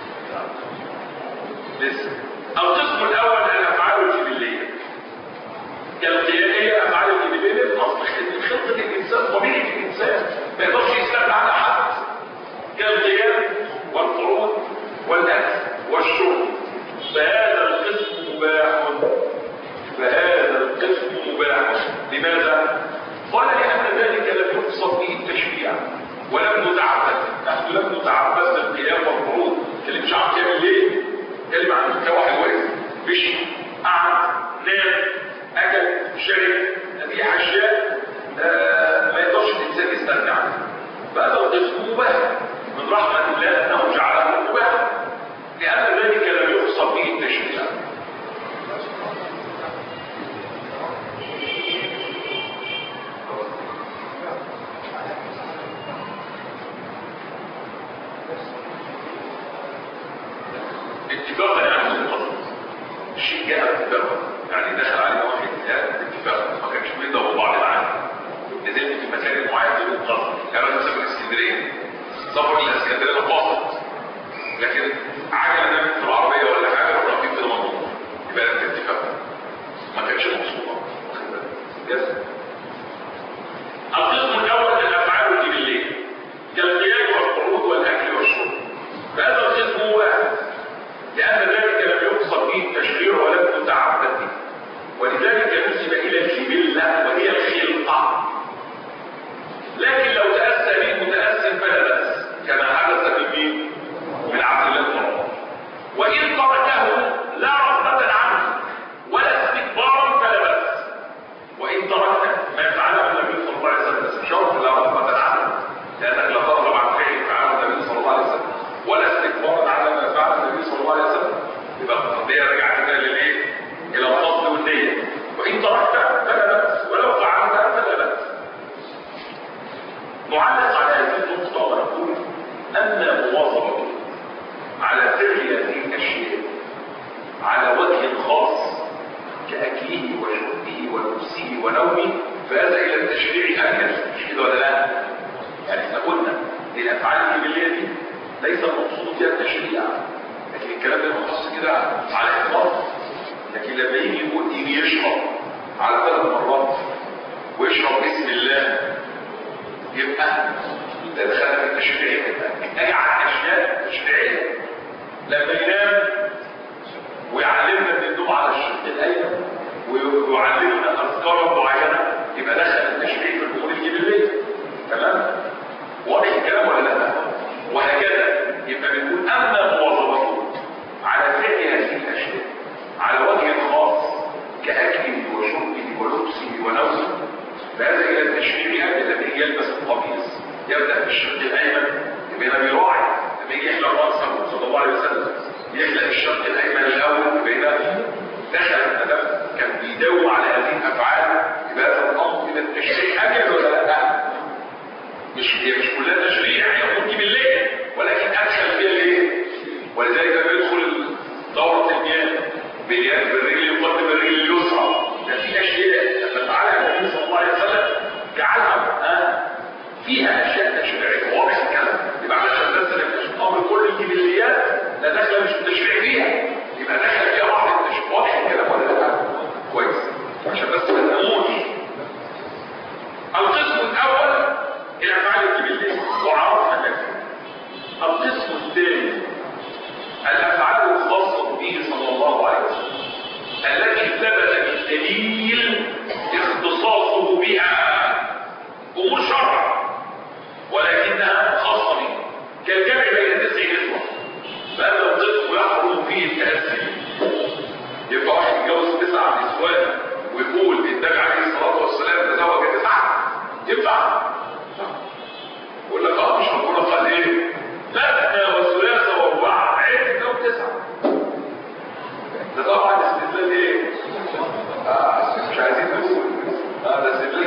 لسه. القسم الاول الافعال الجبليه كالقياديه. افعال الجبليه اصل خلقه الانسان، طبيعه الانسان ما يقدرش يستغنى عنها حد، كالقيام والقعود والاكل والشرب. فهذا القسم مباح. فهذا القسم مباح. لماذا؟ قال لان ذلك لم يقصد به التشريع ولم نتعبد. نحن لم نتعبد بالقيام والقعود. اللي مش عارف يعمل ليه؟ كلمه عن واحد واقف مشي قعد نام اكل شرب، هذه اشياء آه ما يقدرش الانسان يستغنى عنها. فهذا القسم مباح من رحمه الله انه جعله مباح لان ذلك لم يقصد به التشريع. اتفاقا يعني القصد الشيء جاء اتفاقا، يعني دخل عليه واحد اتفاقا ما كانش بيضربوا بعض معاه. نزلت في مكان معين بدون قصد. يعني انا مسافر اسكندريه، سفر الاسكندريه قاصد، لكن عجله نامت في العربيه ولا حاجه والرقيب في الموضوع، يبقى ده اتفاق ما كانش مقصوده. القسم الاول الافعال الجبليه كالقيام والقعود والاكل والشرب. فهذا القسم واحد لان ذلك لم يقصد به التشريع ولم نتعبد به، ولذلك نسب الى الجبله وهي الخلقه. لكن لو تاسى به متاسم فلا باس كما حدث بمين؟ من عبد الله بن عمر. وان تركه لا رغبه عنه ولا استكبارا فلا باس. وان تركت ما يفعله النبي صلى الله عليه وسلم بس شرط لا رغبه عنه، لانك لا ترغب عن فعل فعله النبي صلى الله عليه وسلم ولا استكبارا على ما فعل النبي صلى الله عليه وسلم، يبقى القضيه رجعت كده للايه؟ الى القصد والنيه. وان تركت فلا باس ولو فعلت فلا باس. نعلق على هذه النقطه ونقول ان مواظبه على فعل هذه الاشياء على وجه خاص كاكله وشربه ولبسه ونومه فهذا الى التشريع اكل، مش كده ولا لا؟ يعني احنا قلنا ان الافعال الجبليه دي ليس المقصود فيها التشريع، لكن الكلام ده مخصص كده على اطلاق. لكن لما يجي يقول يجي يشرب على ثلاث مرات ويشرب باسم الله يبقى ده دخل في التشريع. اجي على اشياء تشريعيه. لما ينام ويعلمنا ان النوم على الشق الايمن ويعلمنا اذكار معينه يبقى دخل التشريع في الامور الجبليه. تمام؟ واضح الكلام ولا لا؟ وهكذا يبقى بنقول اما مواظبته على فعل هذه الاشياء على وجه خاص كاكله وشربه ولبسه ونومه فهذا الى التشريع. الذي يلبس القميص يبدا بالشق الايمن يبقى بيراعي. لما يجي يحلق راسه صلى الله عليه وسلم يحلق الشق الايمن الاول يبقى دخل الادب كان بيداوم على هذه الافعال. يبقى هذا الامر الى التشريع اجل ولا لا؟ مش هي مش كلها تشريع، هي ممكن بالليل ولكن ادخل فيها الايه؟ ولذلك بيدخل دوره المياه باليد بالرجل يقدم الرجل اليسرى. ده في اشياء لما فعلها النبي صلى الله عليه وسلم جعلها ها فيها اشياء تشريعيه. واضح الكلام؟ يبقى علشان بس الامر كل الجبليات لا دخل مش التشريع فيها، يبقى دخل فيها بعض التشريع. واضح الكلام ولا لا؟ كويس عشان بس ما نقولش. القسم الاول الافعال الجبليه وعرفنا ذلك. القسم الثاني الافعال الخاصه به صلى الله عليه وسلم التي ثبت بالدليل اختصاصه بها امور شرع ولكنها خاصه به كالجمع بين تسع نسوه. فهذا القسم يحرم فيه التاسي. يبقى واحد يتجوز تسع نسوان ويقول النبي عليه الصلاه والسلام تزوج تسعه ينفع؟ يقول لك اه مش ربنا قال ايه؟ مثنى وثلاثه واربعه عد لو تسعه. ده طبعا استدلال ايه؟ آه مش عايزين نقول. اه ده استدلال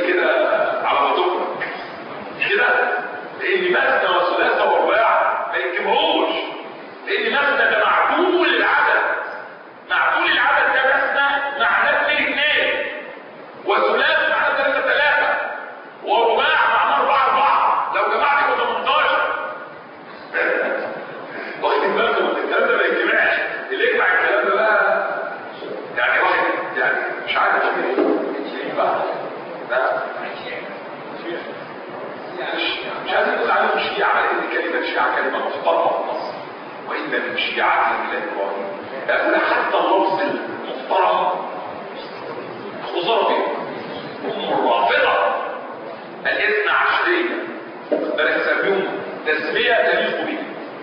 يعني مش عارف ايه بقى ده مش مش عايز نقول عليهم شيعة لان كلمة شيعة كلمة محترمة في مصر وإن من شيعة ملة إبراهيم لأن حتى اللفظ المحترم خسارة بيه هم الرافضة الاثنى عشرية بل يسميهم تسمية تليق به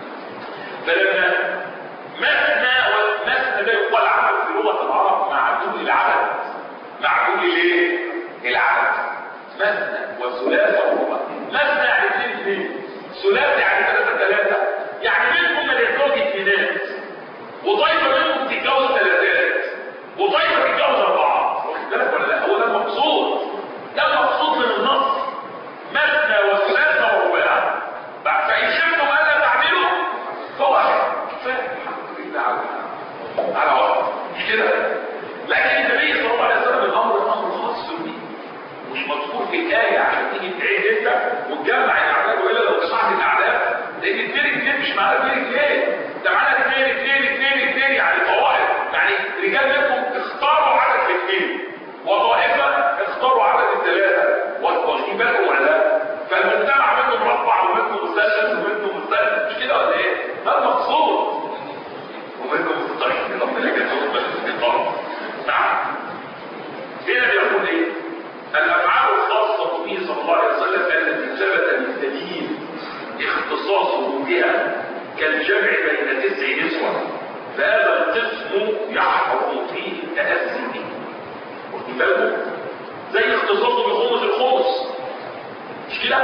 فلما مثنى والمثنى ده يقال عمل في لغة العرب معدول العدد معدول الايه؟ العدد مثنى وثلاثة ورباع مثنى يعني اثنين اثنين ثلاثة يعني ثلاثة ثلاثة يعني منكم من يتزوج اثنينات وطيبة منكم تتجوز ثلاثات وطيبة تتجوز أربعة واخد بالك ولا لا؟ هو ده المقصود ده المقصود من النص مثنى وثلاثة ورباع فإن شئتم ألا تعملوا فواحد الحمد لله على على وقت مش كده لكن النبي صلى الله عليه وسلم الأمر أمر خاص به مش مذكور في الآية عشان تيجي تعيد انت وتجمع الأعداد وإلا لو جمعت الأعداد لأن اثنين اثنين مش معناه اثنين اثنين ده معناه اثنين اثنين اثنين اثنين يعني طوائف يعني رجال منكم اختاروا عدد الاثنين وطائفة اختاروا عدد الثلاثة واخدين بالكم ولا لا؟ فالمجتمع منه مربع ومنه مثلث ومنه مثلث مش كده ولا ايه؟ ده المقصود ومنه مستقيم ربنا يجزاهم بالاستقامة نعم هنا بيقول ايه؟ الافعال الخاصة به صلى الله عليه وسلم التي ثبت بالدليل اختصاصه بها كالجمع بين تسع نسوة فهذا القسم يحرم فيه التأسي به واخدين بالكم؟ زي اختصاصه بخمس الخمس مش كده؟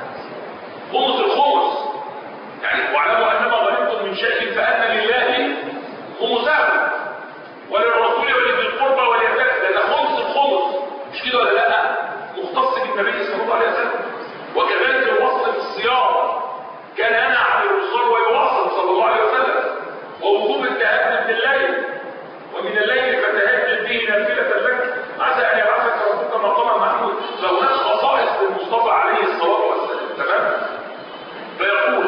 خمس الخمس يعني واعلموا انما غنمتم من شيء فان لله خمسه وللرسول ولذي القربى واليتامى ده خمس الخمس مش كده ولا لا؟ مختص بالنبي صلى الله عليه وسلم وكذلك الوصل في الصيام كان ينهى عن الوصال ويواصل صلى الله عليه وسلم ووجوب التهجد بالليل ومن الليل فتهجد به نافلة لك عسى ان يبعثك ربك مقاما محمود فهناك خصائص للمصطفى عليه الصلاه والسلام تمام فيقول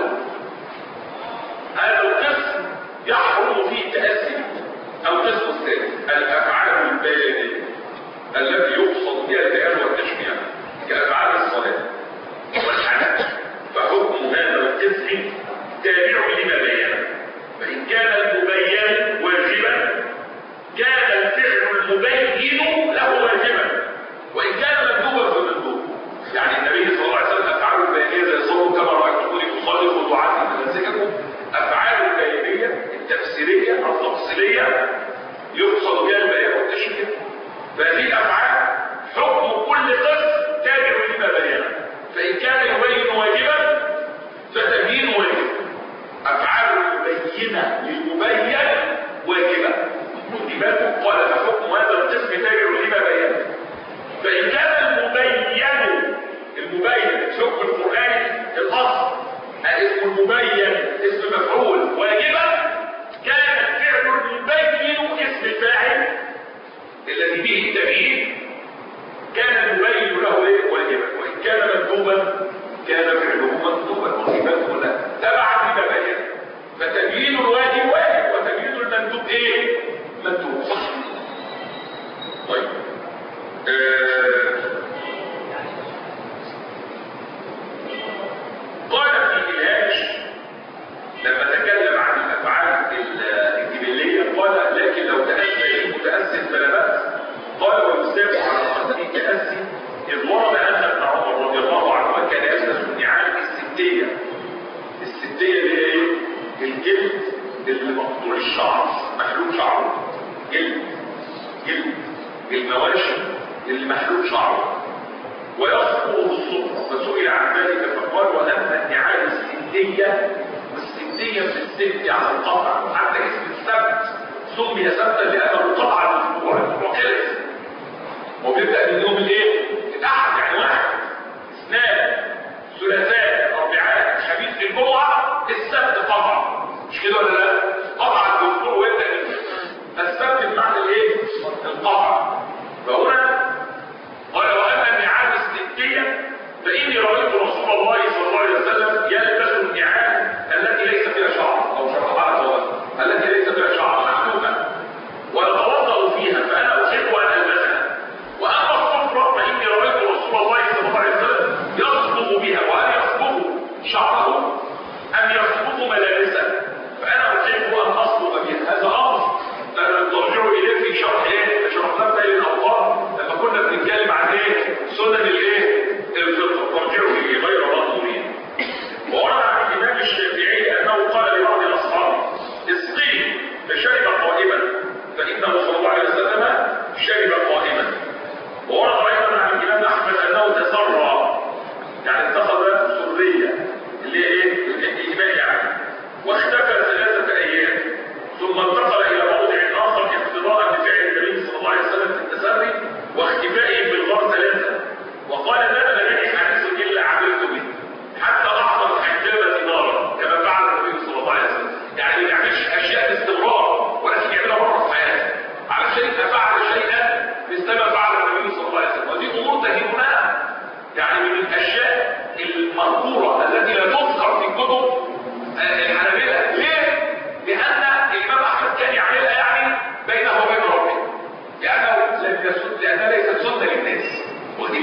هذا القسم يحرم فيه التأسي او القسم الثاني الافعال البيانيه التي يقصد بها البيان والتشبيه كافعال الصلاه والحنان فحكم هذا القسم تابع لما بين فان كان المبين واجبا كان الفعل المبين له واجبا وان كان مندوبا فمندوب يعني النبي صلى الله عليه وسلم افعاله البيانيه زي صلوا كما رايتموني اصلي خضوعات مناسككم افعاله البيانيه التفسيريه التفصيليه يقصد بها البيان والتشبيه فهذه الافعال حكم كل قسم تابع لما بين فان كان يبين واجبا فتبيين واجب افعال البينه للمبين واجبه كتباته قال فحكم هذا القسم تابع لما بين فإن كان المبين المبين حكم القرآن الأصل اسم المبين اسم مفعول واجبا كان الفعل المبين اسم الفاعل الذي به التبيين كان المبين له ايه واجبا وإن كان مندوبا كان فعله مندوبا واجبا ولا تبعا لما بين فتبيين الواجب واجب وتبيين المندوب ايه مندوب صح طيب آه. قال في الهاج لما تكلم عن الافعال الجبليه قال لكن لو تأسى المتأسف فلا بأس قال ويستبع على قصد التأسي إذ ورد أن ابن عمر رضي الله عنه كان يلبس النعال الستية الستية دي ايه؟ الجلد اللي مقطوع الشعر محلول شعره جلد جلد المواشي اللي محلول شعره ويصفه الصبح فسئل عن ذلك فقال واما النعال الستية والستية في الست على القطع حتى اسم السبت سمي سبتا لانه قطع الاسبوع الاسبوع خلص وبيبدا من يوم الايه؟ الاحد يعني واحد اثنان ثلاثاء اربعاء خميس الجمعه السبت قطع مش كده ولا لا؟ قطع الاسبوع ويبدا السبت بمعنى الايه؟ القطع فهنا قال واما النعال الستية فاني رايت رسول الله صلى الله عليه وسلم يلبس النعال التي ليس فيها شعر او شرح على التي ليس فيها شعر محدودا ويتوضا فيها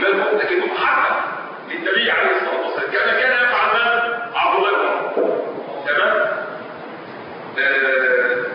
بالكم، لكنه محرم للنبي عليه الصلاه والسلام كما كان يفعل من عبد الله بن عمر. تمام. آه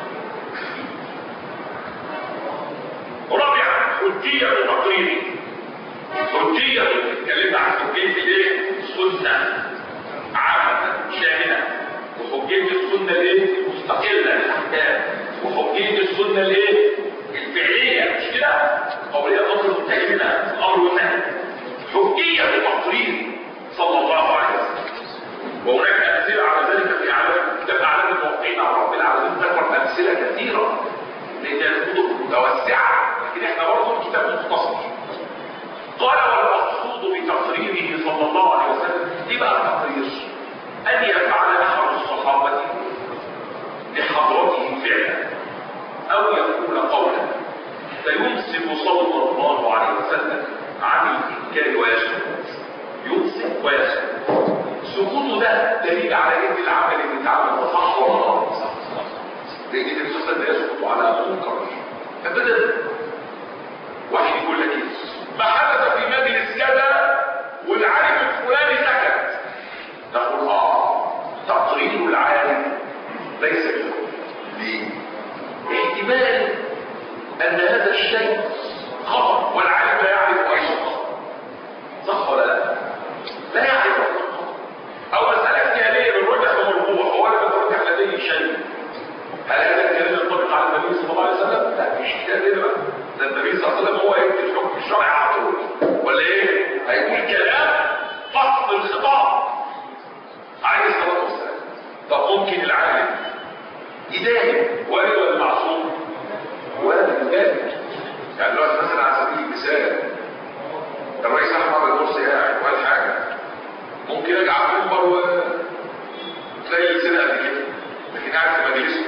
رابعا حجيه تقريري. حجيه اتكلمنا عن حجيه الايه؟ السنه عامه شامله، وحجيه السنه الايه؟ مستقله الاحكام، وحجيه السنه الايه؟ الفعليه، مش كده؟ قوليه الامر منتهي منها الامر والنهي. حجيه تقرير صلى الله عليه وسلم. وهناك امثله على ذلك في اعلام كتاب اعلام الموقعين على رب العالمين، ذكر امثله كثيره لان الكتب متوسعه، لكن احنا برضه الكتاب مختصر. قال والمقصود بتقريره صلى الله عليه وسلم، ايه بقى التقرير؟ ان يفعل احد الصحابه لحضرته فعلا او يقول قولا فيمسك صلى الله عليه وسلم عن الانكار ويسكت. يمسك ويسكت. سكوته ده دليل على ان العمل اللي اتعمل ده صح ولا غلط. لان النبي صلى الله عليه وسلم يسكت على منكر ابدا. واحد يقول لك ايه؟ ما حدث في مجلس كذا والعالم الفلاني سكت. نقول اه تقرير العالم ليس بحكم. ليه؟ احتمال ان هذا الشيء خطأ والعالم لا يعرف اي خطأ. صح ولا لا؟ لا يعرف اي خطأ. او مسألة جهالية بالرجح ومرجوح، هو انا بترجح لديه شيء. هل هذا الكلام ينطبق على النبي صلى الله عليه وسلم؟ لا، مش كده بقى. ده النبي صلى الله عليه وسلم هو يكتب الحكم الشرعي على طول. ولا ايه؟ هيقول كلام فصل الخطاب عليه الصلاه والسلام. طب ممكن العالم يداهم وارد ولا معصوم؟ وارد ذلك. يعني دلوقتي مثلا على سبيل المثال الرئيس احمد المرسي قاعد وقال حاجه، ممكن اجي على المنبر وتلاقي السنه قد كده، لكن قاعد في مجلسه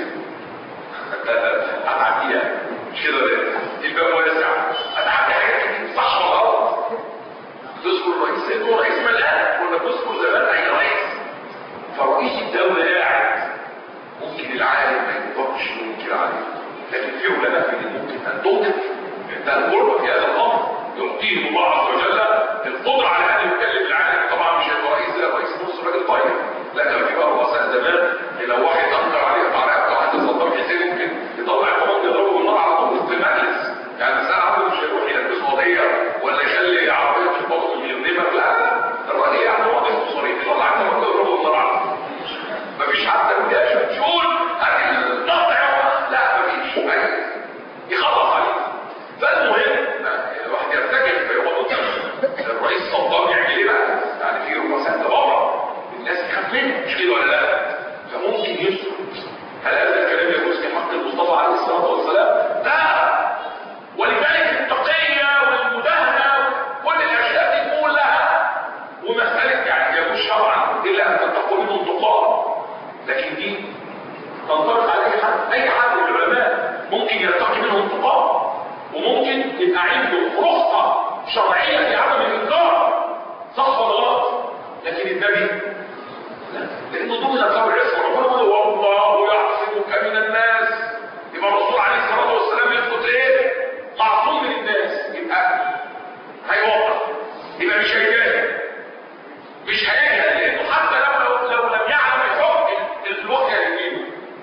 هتعديها. مش كده ولا الباب واسع، هتعدي حاجات كتير. صح ولا غلط؟ تذكر الرئيس هو رئيس ملأ ولا تذكر زمان اي رئيس؟ فرئيس الدوله قاعد، ممكن العالم ما يقدرش ينكر عليه، لكن في علماء من ممكن ان توقف. ده القرب في هذا الامر يعطيه الله عز وجل القدره على ان يكلم العالم. طبعا مش هيبقى رئيس زي رئيس مصر راجل طيب، لا كان بيبقى رؤساء زمان لو واحد انكر عليه على واحد صدام حسين ممكن يطلع القانون يضربه بالنار على طول في المجلس. يعني الانسان عنده مش هيروح يلبسه قضيه ولا يخلي عربيه في البطن يغنمك، لا لا، الراجل يعني هو ضيف صريح يطلع القانون يضربه بالنار على طول. مفيش حتى مجاش بتقول هذه النقطه، لا مفيش، يخلص عليه. فالمهم الواحد يرتكب في يوم الرئيس صدام يعمل ايه بقى؟ يعني في رؤساء بره الناس تخاف منه، مش كده ولا لا؟ فممكن يسكت. هل هذا الكلام يجوز في حق المصطفى عليه الصلاه والسلام؟ لا. ولذلك التقيه والمداهنه كل الاشياء دي كلها ومساله يعني يجوز شرعا الا ان تتقوا منه انتقام، لكن دي تنطبق على اي حد. اي حد من العلماء ممكن يرتقي منه انتقام، وممكن يبقى عنده رخصه شرعيه في عدم الانكار. صح ولا غلط؟ لكن النبي لا، لانه ضمن اثار العصمه. ربنا يقول والله يعصمك من الناس. يبقى الرسول عليه الصلاه والسلام يثبت ايه؟ معصوم من الناس. يبقى هيوقف، يبقى مش هيجاهد، مش هيجهل، لانه حتى لو لو لم يعلم الحكم الوقت هيجيبه.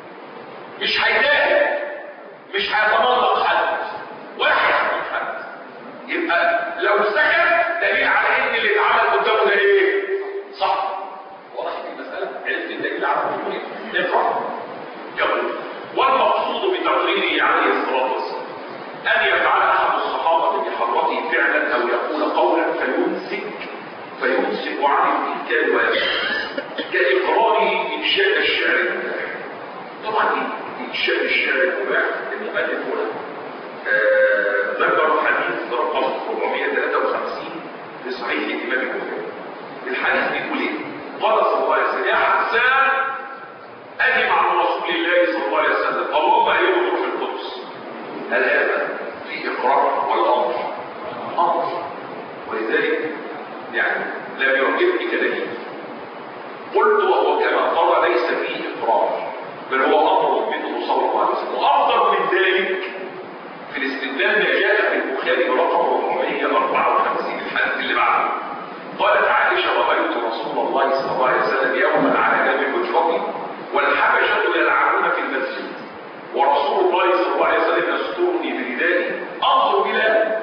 مش هيجاهد، مش هيتملق حد ولا هيحكم حد. يبقى لو سكت دليل على ان اللي اتعمل قدامه ده ايه؟ صح. واضح في المساله؟ عرفت الدليل على الحكم. نقرا. يقول والمقصود بتقريره عليه الصلاه والسلام ان يفعل احد الصحابه بحضرته فعلا او يقول قولا فيمسك فيمسك عن الانكار ويسكت، كاقراره انشاء الشعر المباح. طبعا انشاء الشعر المباح المؤلف هنا آه ذكر حديث رقم أربعمائة وثلاثة وخمسين في صحيح الامام البخاري. الحديث بيقول ايه؟ قال صلى الله عليه وسلم يا حسان اجب عن رسول الله صلى الله عليه وسلم اللهم ايده في القدس. هل هذا في اقرار ولا امر؟ امر. ولذلك يعني لم يعجبني كدليل. قلت وهو كما قال ليس فيه اقرار، بل هو امر منه صلى الله عليه وسلم. وافضل من ذلك في الاستدلال ما جاء في البخاري برقم أربعمائة وأربعة وخمسين. الحديث اللي بعده قالت عائشة: رأيت رسول الله صلى الله عليه وسلم يوما على باب الحجرة والحبشة يلعبون في المسجد ورسول الله صلى الله عليه وسلم يسترني بردائه انظر الى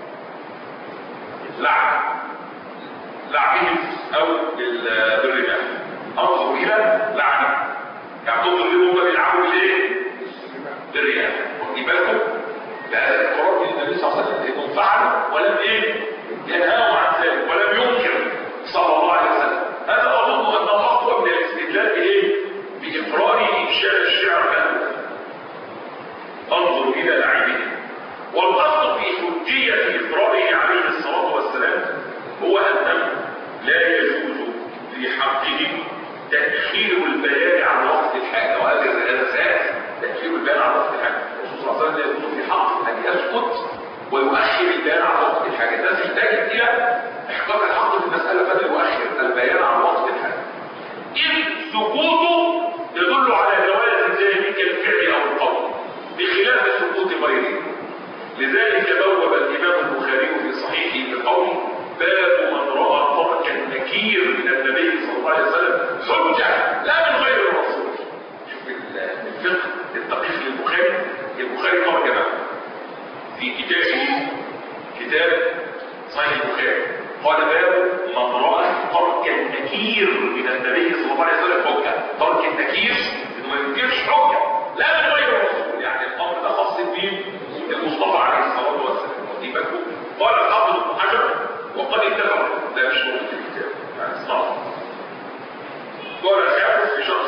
لعب لعبهم او بالرماح، انظر الى لعب يعني تنظر لهم بيلعبوا بالايه؟ بالرياح. واخدين بالكم؟ بهذا القرار من النبي صلى الله عليه وسلم انهم فعلوا ولم ايه؟ ينهوا عن ذلك ولم ينكر صلى الله عليه وسلم. هذا اظن انه اقوى من الاستدلال بايه؟ باقرار انشاء الشعر له. انظر الى لعبهم. والاصل في حجيه اقراره عليه الصلاه والسلام هو انه لا يجوز في حقه تاخير البيان عن وقت الحاجه، وهذا الاساس تاخير البيان عن وقت الحاجه. الرسول صلى الله عليه وسلم لا يجوز في حقه ان يسكت ويؤخر البيان عن وقت الحاجه. الناس تحتاج الى احقاق الحق في المساله بدل يؤخر البيان عن وقت الحاجه. اذ سكوته يدل على جواز ذلك الفعل او القول بخلاف سكوت غيره. لذلك بوب الامام البخاري في صحيحه بقوله: باب من راى ترك النكير من النبي صلى الله عليه وسلم حجه لا من غير الرسول. شوف الفقه الدقيق للبخاري. البخاري ترجم في كتابه كتاب صحيح البخاري قال: باب من راى ترك النكير من النبي صلى الله عليه وسلم حجه. ترك النكير انه ما ينكرش حجه لا من غير الرسول، يعني الامر ده خاص بمين؟ المصطفى عليه الصلاه والسلام. واخدين بالكم؟ قال الحافظ ابن حجر: وقد اتفق، ده مش موجود في الكتاب يعني صح. قال الحافظ في شرح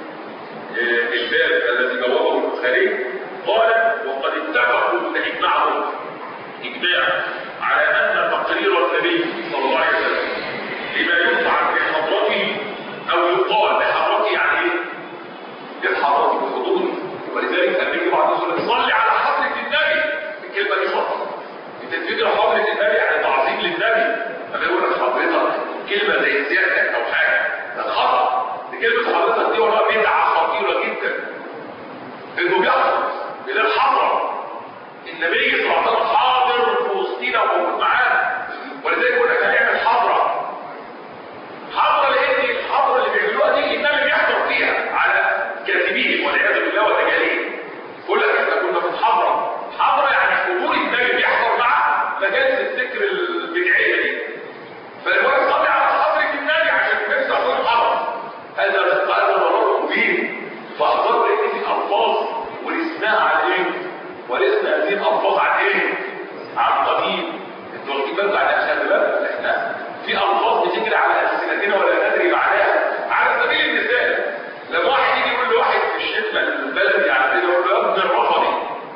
الباب الذي بوابه البخاري قال: وقد اتفقوا اجمعهم اجماع على ان تقرير النبي صلى الله عليه وسلم لما يفعل بحضرته او يقال بحضرته يعني ايه؟ بحضرته بحضوره. ولذلك لما يجي بعض الناس يصلي على حضره النبي، الكلمه دي خطا. انت تفكر حضره النبي يعني تعظيم للنبي، لما يقول لك حضرتك كلمه زي سيادتك او حاجه، ده خطا. دي كلمه حضرتك دي وراها بدعه خطيره جدا. انه بيحصل الى الحضره. النبي صلى الله عليه وسلم حاضر في وسطينا وموجود معانا، ولذلك يقول لك هنعمل حضره. حضره لان الحضره اللي بيعملوها دي النبي بيحضر فيها على كاتبين والعياذ بالله وتجاهيل. يقول لك احنا كنا في الحضره. حضره يعني حضور النبي بيحضر مع مجالس الذكر البدعيه دي. فالواحد صلي على حضره النبي عشان النبي صلى الله عليه وسلم حضر. هذا هذا ضرر مبين. فاضطر ان في الفاظ ورثناها على ايه؟ ورثنا هذه الالفاظ عن ايه؟ عن قديم. انتوا واخدين بالكم عن خلي بالك احنا في الفاظ بتجري على السنتنا ولا ندري معناها. على سبيل المثال لما واحد يجي يقول لواحد في الشتمه البلدي يعني كده يقول له: يا ابن الرفضي.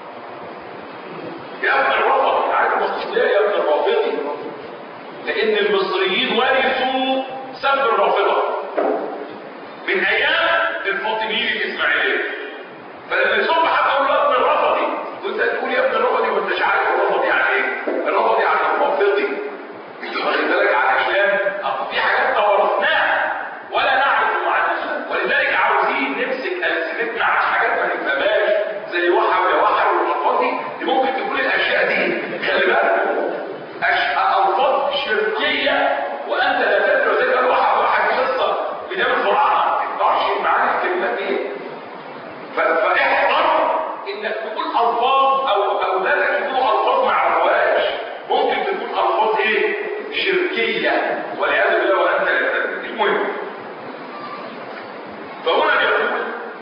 يا ابن الرفضي. عارف المقصود ليه يا ابن الرافضي؟ لان المصريين ورثوا سب الرافضه من ايام الفاطميين الاسماعيليه. فلما يصب حد يقول له: يا ابن الرفضي، وانت تقول يا ابن الرفضي وانت مش عارف الرفضي يعني ايه؟ الرفضي يعني الرافضي. انت واخد بالك علشان في حاجات تورثناها ولا نعرف معناها، ولذلك عاوزين نمسك السنتنا عن حاجات ما نفهمهاش زي وحى ويا وحى والالفاظ دي. دي ممكن تكون الاشياء دي خلي بالك الفاظ شركيه وانت لا تدري. زي ما وحى وحى دي قصه بدايه الفراعنه ما تعرفش معاني الكلمات ايه. فاحذر انك تقول الفاظ او اولادك يقولوا الفاظ ما يعرفوهاش. ممكن تكون الفاظ ايه؟ شركيه والعياذ بالله وانت لا تدري. المهم فهنا يقول: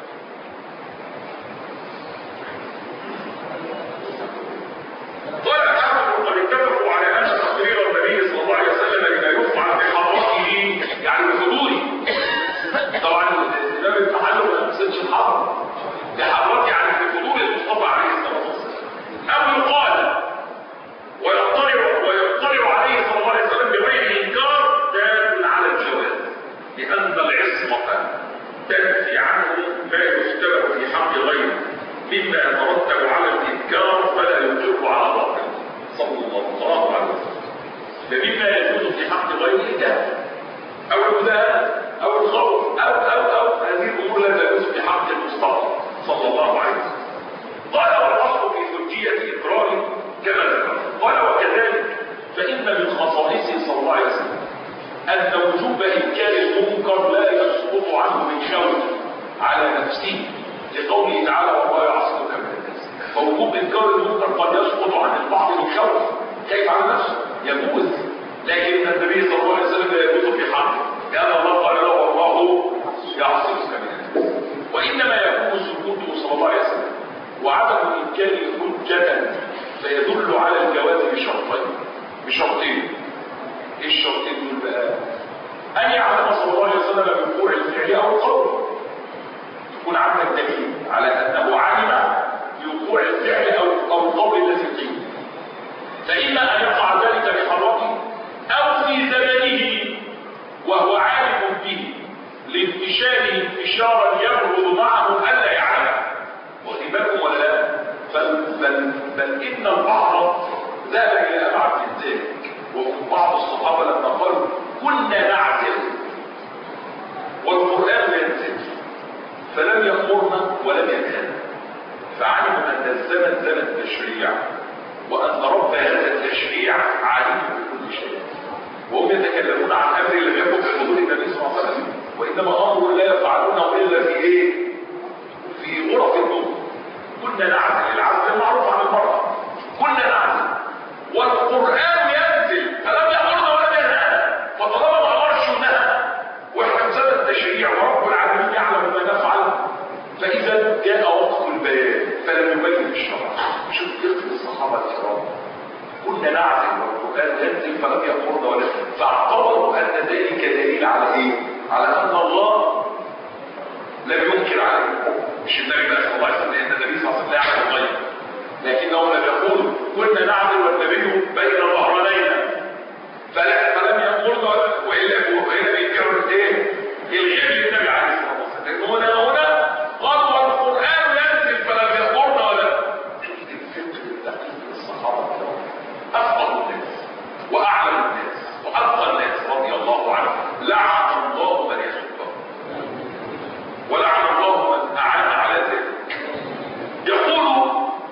قال الحافظ: قد اتفقوا على ان تقرير النبي صلى الله عليه وسلم لما يفعل بحضرته يعني بحضوره. طبعا الاسلام التحلل ما يقصدش الحضر بحضرته يعني بحضور المصطفى عليه الصلاه والسلام. او يقال ويطلع ويطلع عليه صلى الله عليه وسلم بغير انكار دال على الجواز، لان العصمه تنفي عنه ما يشتبه في حق غيره مما يترتب على الانكار فلا ينكره على باطل صلى الله عليه وسلم. فمما يجوز في حق غيره ده او الهدى او الخوف او او او هذه الامور لا تجوز في حق المصطفى صلى الله عليه وسلم. قال: والاصل في حجيه اقراره كما ذكر. قال: وكذلك فإن من خصائصه صلى الله عليه وسلم أن وجوب إنكار المنكر لا يسقط عنه بالشوق على نفسه، لقوله تعالى والله يعصمك من الناس. فوجوب إنكار المنكر قد يسقط عن البعض بالشوق، كيف على نفسه؟ يجوز، لكن النبي صلى الله عليه وسلم لا يجوز في حقه، لأن الله قال له والله يعصمك من الناس. وإنما يكون سكوته صلى الله عليه وسلم وعدم إنكاره حجة فيدل على الجواز بشرطين بشرطين ايه الشرطين دول بقى؟ ان يعلم صلى الله عليه وسلم بوقوع الفعل او القول، يكون عندك دليل على انه علم بوقوع الفعل او او القول الذي قيل، فاما ان يقع ذلك بحضرته او في زمنه وهو عالم به لانتشاره انتشارا يبرز معه الا يعلم. واخد بالكم ولا لا؟ بل بل بل ان البعض ذهب الى ابعد من ذلك، وبعض الصحابه لما قالوا كنا نعزل والقران ينزل فلم يامرنا ولم ينهانا، فعلموا ان الزمن زمن تشريع وان رب هذا التشريع عليم بكل شيء، وهم يتكلمون عن امر لم يكن في حضور النبي صلى الله عليه وسلم، وانما امر لا يفعلونه الا في ايه؟ في غرف النوم. كنا نعزل، العزل معروف عن المرأة، كنا نعزل والقرآن ينزل فلم يأمرنا ولم ينهانا، فطالما ما أمرش ونهى واحنا بسبب التشريع ورب العالمين يعلم ما نفعل، فإذا جاء وقت البيان فلم يبين الشرع. شوف دقة الصحابة الكرام، كنا نعزل والقرآن ينزل فلم يأمرنا ولا، فاعتبروا أن ذلك دليل على إيه؟ على أن الله لم ينكر عليه، مش النبي بقى صلى الله عليه وسلم، لأن النبي صلى الله عليه وسلم يعلم الغيب، لكنهم لم يقولوا كنا نعمل والنبي بين ظهرانينا فلا فلم يأمرنا والا والا بينكروا ايه؟ الغيب للنبي عليه الصلاه والسلام. لكن هنا هنا قالوا والقران ينزل فلم يأمرنا ولا. شفت الفقه الدقيق للصحابه افضل الناس واعلم الناس واتقى الناس رضي الله عنهم، لعن الله من يسبه ولعن الله من اعان على ذلك. يقول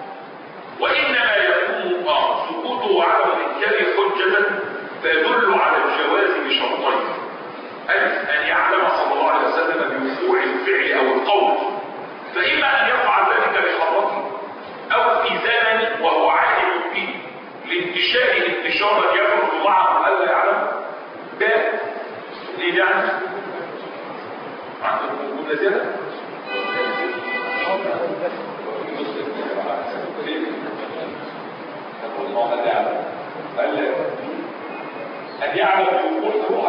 وإنما يكون سكوته عدم إنكار حجة فيدل على الجواز بشرطين: أن يعلم صلى الله عليه وسلم بوقوع الفعل أو القول، فإما أن يفعل ذلك بحضرته أو في زمن وهو عالم به لانتشاره انتشارا يبرز معه ألا يعلم. ده ليه يعني؟ عندكم جملة زيادة؟ الله أن يعلم أن يعلم بوقوع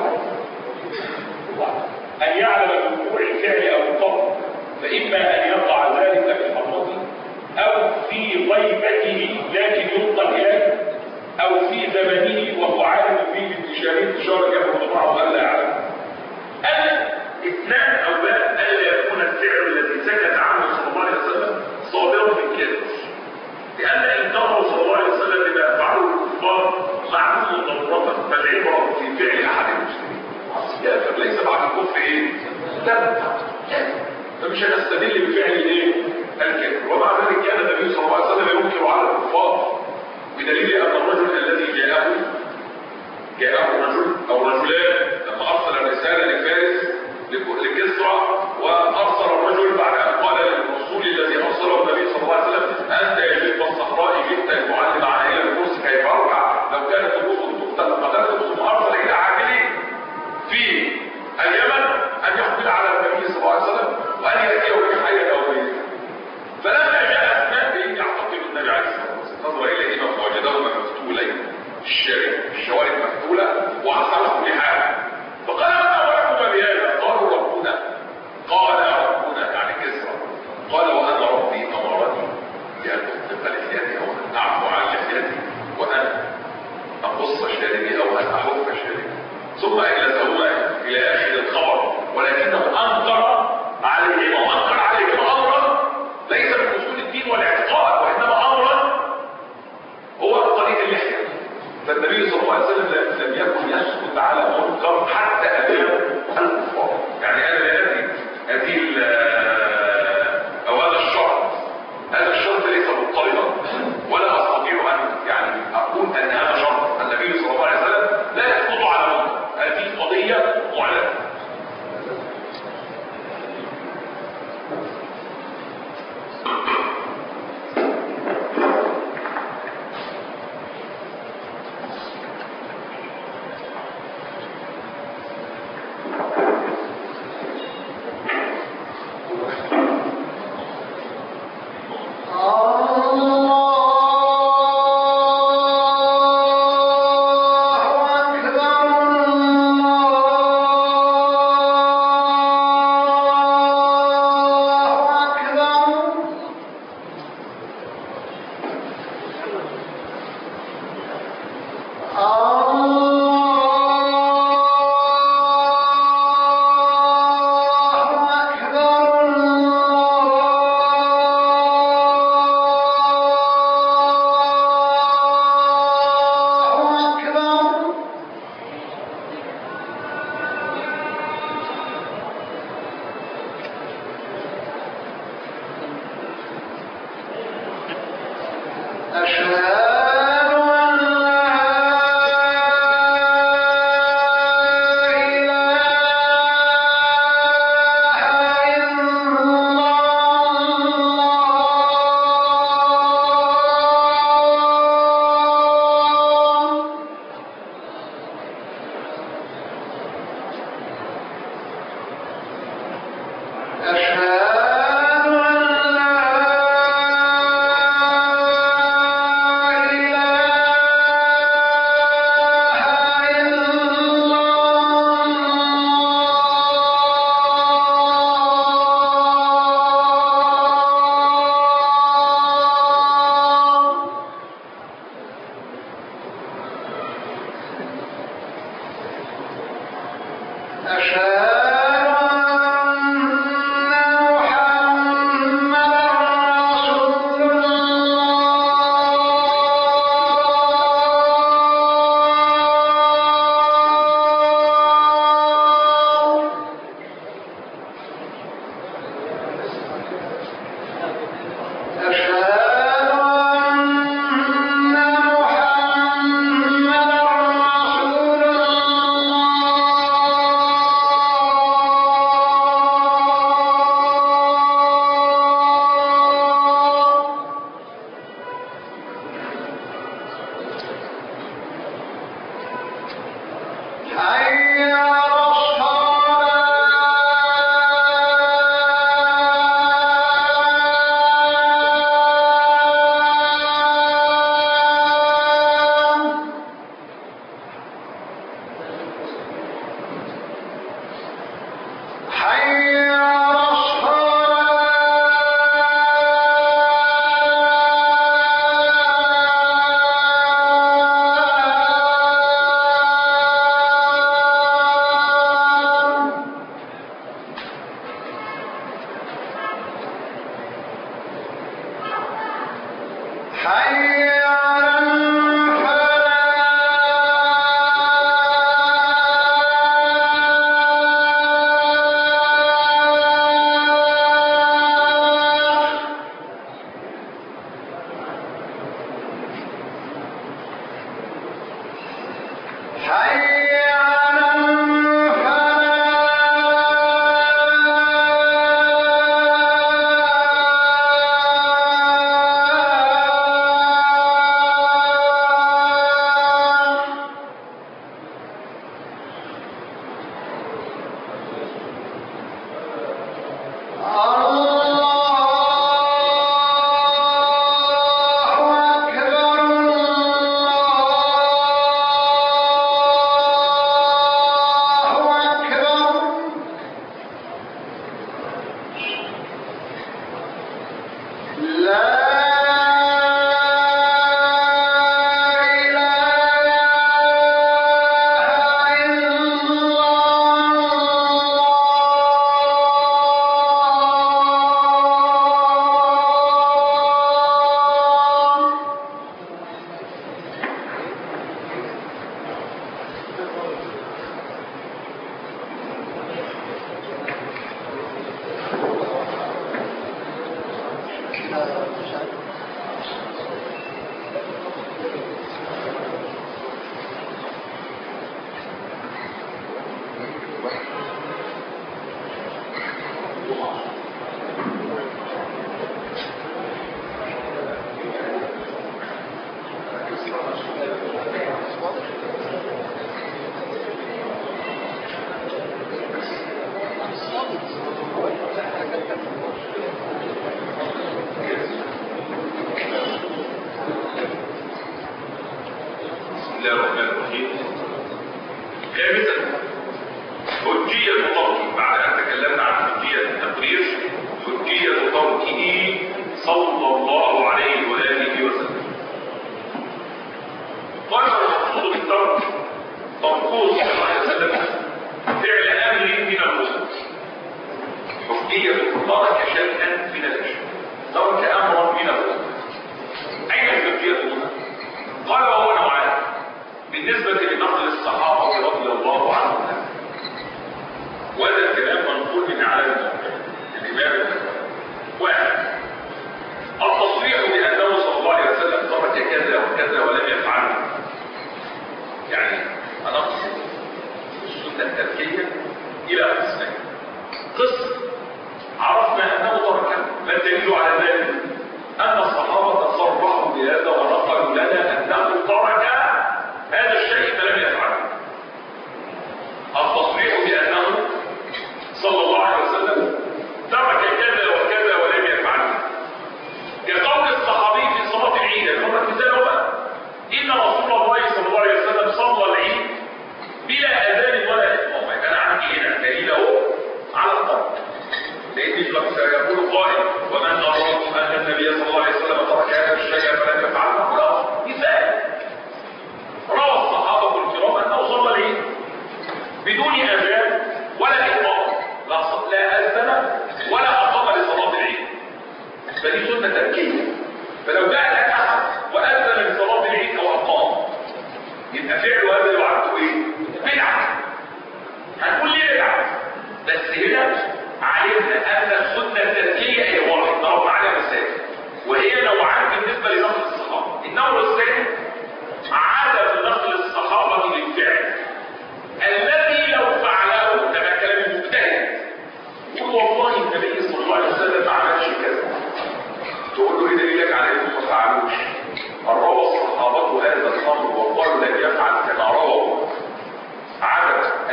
أن يعلم بوقوع الفعل أو القول، فإما أن يقع ذلك بحضرته أو في غيبته لكن ينقل إليه أو في زمنه وهو عالم به بانتشاره انتشارا يبرز معه ألا يعلم. الاثنان أو ألا يكون الفعل الذي سكت عنه صلى الله عليه وسلم صادرا من كذب، لأن إنكاره صلى الله عليه وسلم لما يفعله الكفار معلوم ضرورة، فالعبرة في فعل أحد المسلمين الكافر ليس بعد الكفر إيه؟ لا فمش هنستدل بفعل إيه؟ الكافر. ومع ذلك كان النبي صلى الله عليه وسلم ينكر على الكفار بدليل أن الرجل الذي جاءه جاءه رجل أو رجلان لما أرسل الرسالة لفارس لكسرى، وأرسل الرجل بعد أن قال للرسول الذي أرسله النبي صلى الله عليه وسلم أنت يا جد الصحراء جئت المعلم عائلة الكرسي كيف أرجع لو كانت الرسل تقتل قتلت، ثم أرسل إلى عاملين في اليمن أن يقبل على النبي صلى الله عليه وسلم وأن يأتيه بحية أو ميتة. فلما جاء أسماء بإن يعتقد النبي عليه الصلاة والسلام نظر إليهما فوجدهما مفتولين، الشوارب مفتولة وعصرهم لحاله، فقال ما أمركما بهذا؟ قالوا ربنا. قال ربنا يعني كسرى. قال وأنا ربي أمرني بأن أطلق لحيتي أو أن أعفو عن لحيتي وأن أقص شاربي أو أن أحف شاربي، ثم أجلسهما إلى آخر الخبر، ولكنه أنكر عليهما وأنكر عليهما أمرا ليس من أصول الدين والاعتقاد، وإنما أمرا هو طريق اللحية. فالنبي صلى الله عليه وسلم لم يكن يسكت على منكر حتى أمام الكفار. يعني أنا هذه هذه أو هذا الشرط هذا الشرط ليس مضطردا، ولا أستطيع أن يعني أقول أن هذا شرط. النبي صلى الله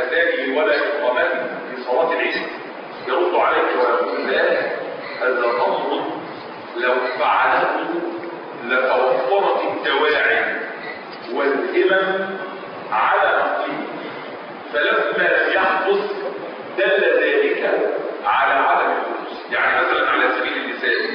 أدائه ولا إقامته في صلاة العيد يرد عليك ويقول لا، هذا أمر لو فعله لتوفرت الدواعي والهمم على نقله، فلما لم يحدث دل ذلك على عدم الحدوث. يعني مثلا على سبيل المثال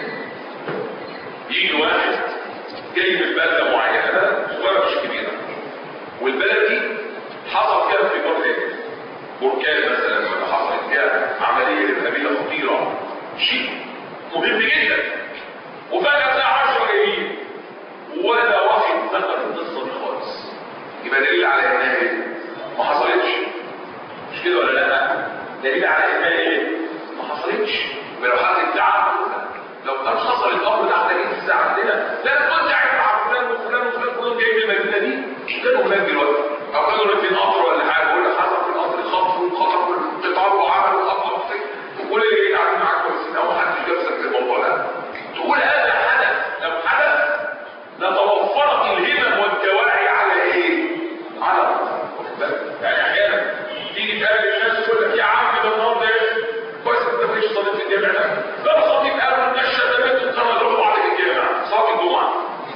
يجي واحد جاي من بلده معينه صغيره مش كبيره، والبلد دي حصل كده في بركان بركان مثلا، ولا حصلت فيها عمليه ارهابيه خطيره، شيء مهم جدا، وفجاه تلاقي عشرة جايين ولا واحد ذكر القصه دي خالص، يبقى دليل على انها ايه؟ ما حصلتش. مش كده ولا لا؟ دليل على انها ايه؟ ما حصلتش. ولو حد ادعى لو كان حصل الامر ده احنا جيت الساعه عندنا لا تكون قاعد مع فلان وفلان وفلان كلهم جايين من المدينه دي، مش كانوا هناك دلوقتي، او كانوا راكبين قطر ولا حاجه، ولا حصل في القطر خطف وخطف والقطار وعملوا خطف وكل اللي قاعدين معاك كويسين، او محدش جابسك في الموضوع ده. تقول هذا حدث، لو حدث لتوفرت الهمم والدواعي على ايه؟ على يعني احيانا تيجي تقابل الناس يقول لك يا عم ده النهارده ايه؟ كويس انت مفيش صلاه في الجامع ده، ده صلاه قالوا مشى ده بنت القمر يروحوا عليك الجامع صلاه الجمعه.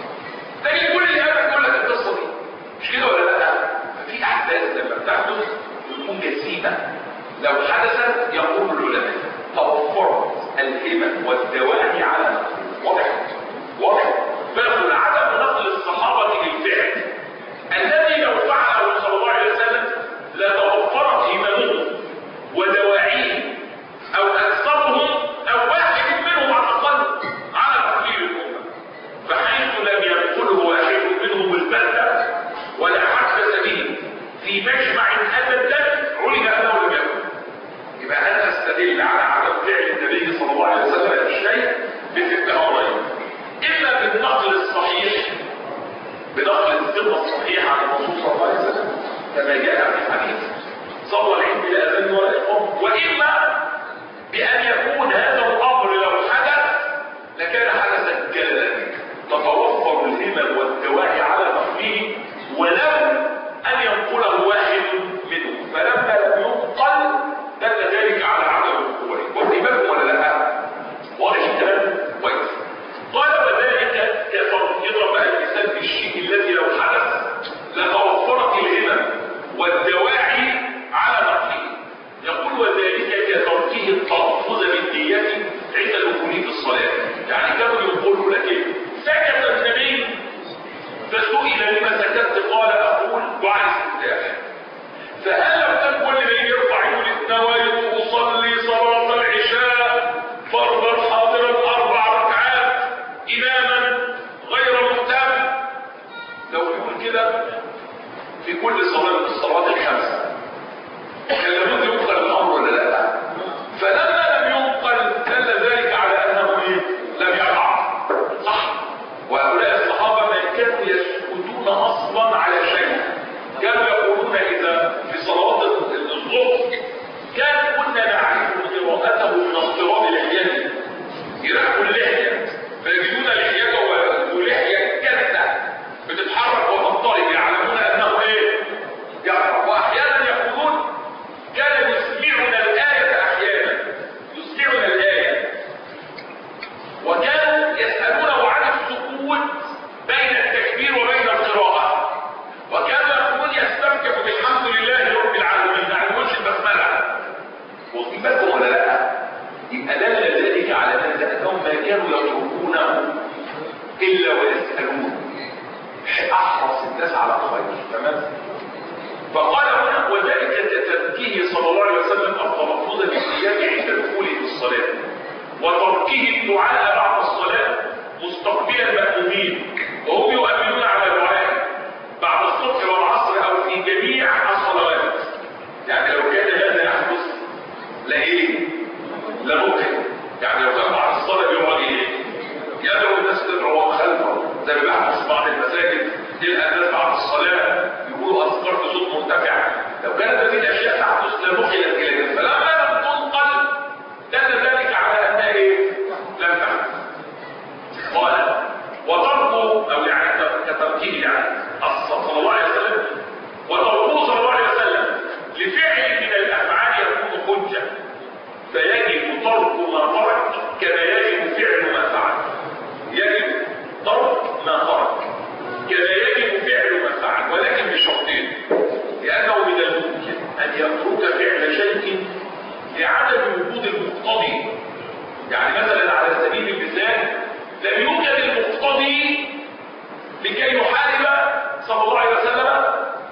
تجي كل اللي قابلك يقول لك القصه دي، مش كده ولا لا؟ ففي احداث لما بتحدث تكون جسيمه، لو حدثت يقول العلماء توفرت الهمم والدواعي على نقل. واضح؟ واضح؟ فيقول عدم نقل الصحابه للفعل الذي لو فعله صلى الله عليه وسلم لتوفرت هممه ودواعيه او اكثرهم او واحد منهم على الاقل على تقليل الامه، فحيث لم يدخله واحد منهم البلده ولا حدث به في مجمع ابدا علم انه لم يكن. يبقى انا استدل على عدم فعل النبي صلى الله عليه وسلم الشيء بفعل امرين، اما بالنقل الصحيح بنقل الثقه الصحيحه عن الرسول صلى الله عليه وسلم كما جاء في الحديث صلى العيد بلا اذان ولا اقامه، واما بان يكون هذا الامر لو حدث لكان حدثا جلدا تتوفر الهمم والدواعي على نقله ولو ان ينقله واحد منه، فلما لم ينقل دل ذلك على عدم القوه. وانتباه ولا لا؟ واضح الكلام كويس. قال وذلك يضرب بقى المثال بالشيء الذي لو حدث لتوفرت الهمم والدواعي على نقله. يقول وذلك كتركه التلفظ بالنية عند دخوله في الصلاة. يعني كانوا يقولوا لك ايه؟ سكت النبي فسئل لما سكت قال اقول دعاء الاستفتاح. فهل لو كان كل ما يرفع يقول نويت اصلي صلاة العشاء فرضا حاضرا اربع ركعات اماما غير مهتم، لو يقول كده في كل صلاة من الصلوات الخمسة كان لابد ينقل الامر ولا لا؟ فلما لم ينقل دل ذلك على انه ايه؟ لم يقع. صح؟ وهؤلاء الصحابه ما كانوا يسكتون اصلا على شيء، كانوا يقولون اذا في صلوات الظهر كان كنا نعرف قراءته من اضطراب لحيته، يركبوا اللحيه فيجدون لحيته ولحيه كثه بتتحرك وتضطرب، يعلمون انه ايه؟ يقرا. واحيانا يقولون كان يسمعنا الآية أحيانا، يسمعنا الآية، وكانوا يسألونه عن السكوت بين التكبير وبين القراءة، وكانوا يقولون يستمتع بالحمد لله رب العالمين، يعني مش البسملة. واخدين بالكم ولا لا؟ يبقى دل ذلك على أنهم ما كانوا يتركونه إلا ويسألون، أحرص الناس على الخير. تمام؟ فقال هنا وذلك كتركه صلى الله عليه وسلم التلفظ بالنية عند دخوله في الصلاة، وتركه الدعاء بعد الصلاة مستقبلا المأمومين وهم يؤمنون على دعاء بعد الصبح والعصر او في جميع الصلوات. يعني لو كان هذا يحدث لايه؟ لممكن. يعني لو كان بعد الصلاة يقعد ايه؟ يدعو الناس تدعو خلفه زي ما بيحدث بعض المساجد، تلقى الناس بعد الصلاة يقولوا اذكار بصوت مرتفع. لو كانت هذه الاشياء تحدث لمخلت الى ذلك، فلما لم تنقل دل ذلك على انها ايه؟ لم تحدث. قال وتركه او يعني كتركه يعني صلى الله عليه وسلم، وتركه صلى الله عليه وسلم لفعل أن يترك فعل شيء لعدم وجود المقتضي. يعني مثلا على سبيل المثال لم يوجد المقتضي لكي يحارب صلى الله عليه وسلم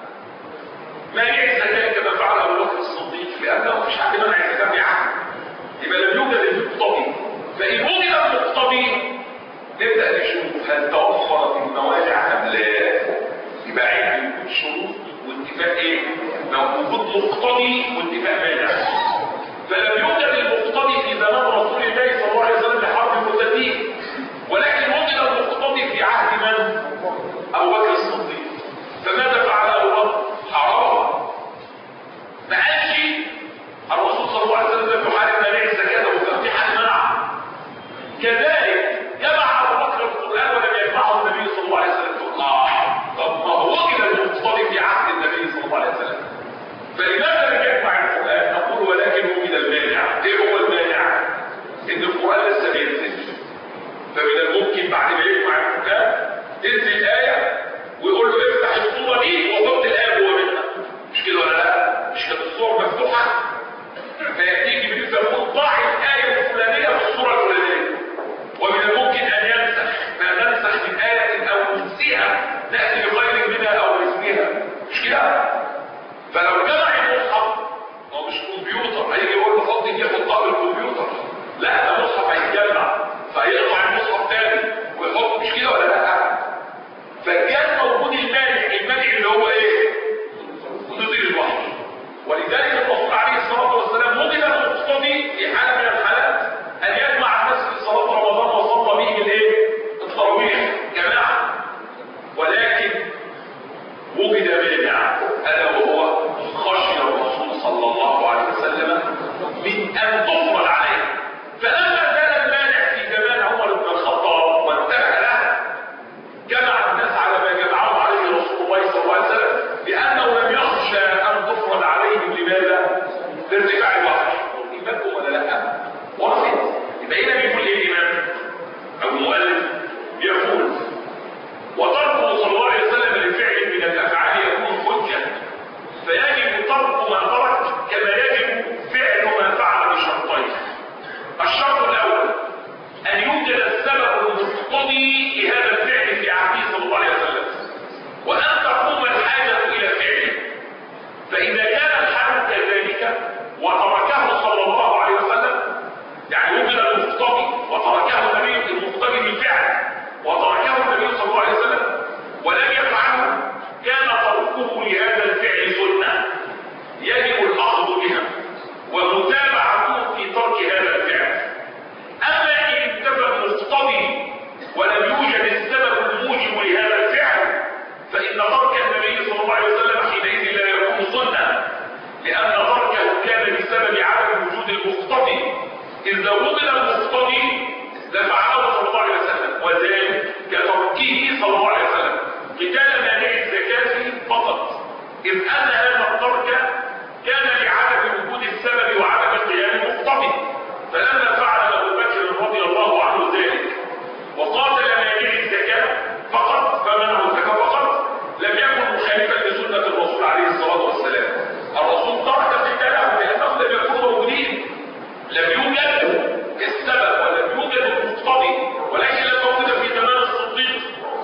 مانع الزكاة كما فعل أبو بكر الصديق، لأنه مفيش حد منع الزكاة في عهد، يبقى لم يوجد المقتضي. فإن وجد المقتضي نبدأ نشوف هل توفرت الموانع أم لا. يبقى عيب وجود شروط واتفاق ايه؟ وجود مقتضي واتفاق مانع. فلم يوجد المقتضي في زمان رسول الله صلى الله عليه وسلم لحرب المرتدين، ولكن وجد المقتضي في عهد من؟ أبو بكر الصديق. فماذا فعل أبو بكر؟ حرام. ما قالش الرسول صلى الله عليه وسلم يحارب مانع الزكاة وكان في حد منعه. كذلك جمع أبو بكر القرآن ولم يجمعه النبي صلى الله عليه وسلم. الله، طب ما هو وجد المقتضي في عهد النبي صلى الله عليه وسلم، فلماذا لم يجمع القرآن؟ نقول ولكن وجد المانع. ايه هو المانع؟ ان القرآن لسه بينزل، فمن الممكن بعد ما يجمع القرآن تنزل آية ويقول له افتح الصورة دي وحط الآية جوه منها، مش كده ولا لا؟ مش كده الصورة مفتوحة، فيأتيك جبريل فيقول ضع الآية الفلانية في الصورة الفلانية. ومن الممكن أن ينسخ، ما ننسخ من آية أو ننسيها نأتي بغير منها أو باسمها، مش كده؟ فلو جمع المصحف، هو مش كمبيوتر هيجي يقول له حط دي يحطها في الكمبيوتر، لا ده مصحف هيتجمع فيقطع المصحف تاني ويحط، مش كده ولا لا؟ فكان موجود المانع، المانع اللي هو ايه؟ نزول الوحي. ولذلك الرسول عليه الصلاه والسلام وجد المقتضي في حال من الحالات ان يجمع الناس في صلاه رمضان وصلى بهم الايه؟ التراويح جماعه. ولكن وجد مانع الا وهو خشي الرسول صلى الله عليه وسلم من ان تفرض عليه. فلما زال المانع في زمان عمر بن الخطاب وانتهى له، جمع الناس على ما جمعهم عليه رسول الله صلى الله عليه وسلم، لانه لم يخشى ان تفرض عليهم. لماذا؟ لارتفاع الوحي. ايمانكم ولا لا؟ واضح؟ يبقى هنا بيقول ايه الامام او المؤلف؟ يقول وتركه صلى الله عليه وسلم لفعل من الافعال يكون حجه، فيجب ترك ما ترك كما يجب فعل ما فعل بشرطين. الشرط الاول ان يوجد السبب المقتضي لهذا الفعل في عهده صلى الله عليه وسلم، وان تقوم الحاجه الى فعله. فاذا كان الحال كذلك وتركه صلى الله عليه وسلم، يعني وجد المقتضي وتركه النبي المقتضي بالفعل وتركه النبي صلى الله عليه وسلم ولم يفعله، كان تركه لهذا الفعل سنه يجب الاخذ بها ومتابعته في ترك هذا الفعل. اما ان انتفى المقتضي ولم يوجد السبب الموجب لهذا الفعل، فان ترك النبي صلى الله عليه وسلم حينئذ لا يكون سنه، لان تركه كان بسبب عدم وجود المقتضي. اذا وجد المقتضي لفعله صلى الله عليه وسلم، وذلك كتركه صلى الله عليه وسلم قتال مانع الزكاه فقط، اذ ان هذا الترك كان لعدم وجود السبب وعدم قيام المقتضي. فلما فعل ابو بكر رضي الله عنه ذلك وقاتل مانع الزكاه فقط، فمنعه الزكاه فقط، لم يكن مخالفا لسنه الرسول عليه الصلاه والسلام. الرسول ترك قتاله لانهم لم يكونوا موجودين، لم يوجد السبب ولم يوجد المقتضي، ولكن لم يوجد في زمان الصديق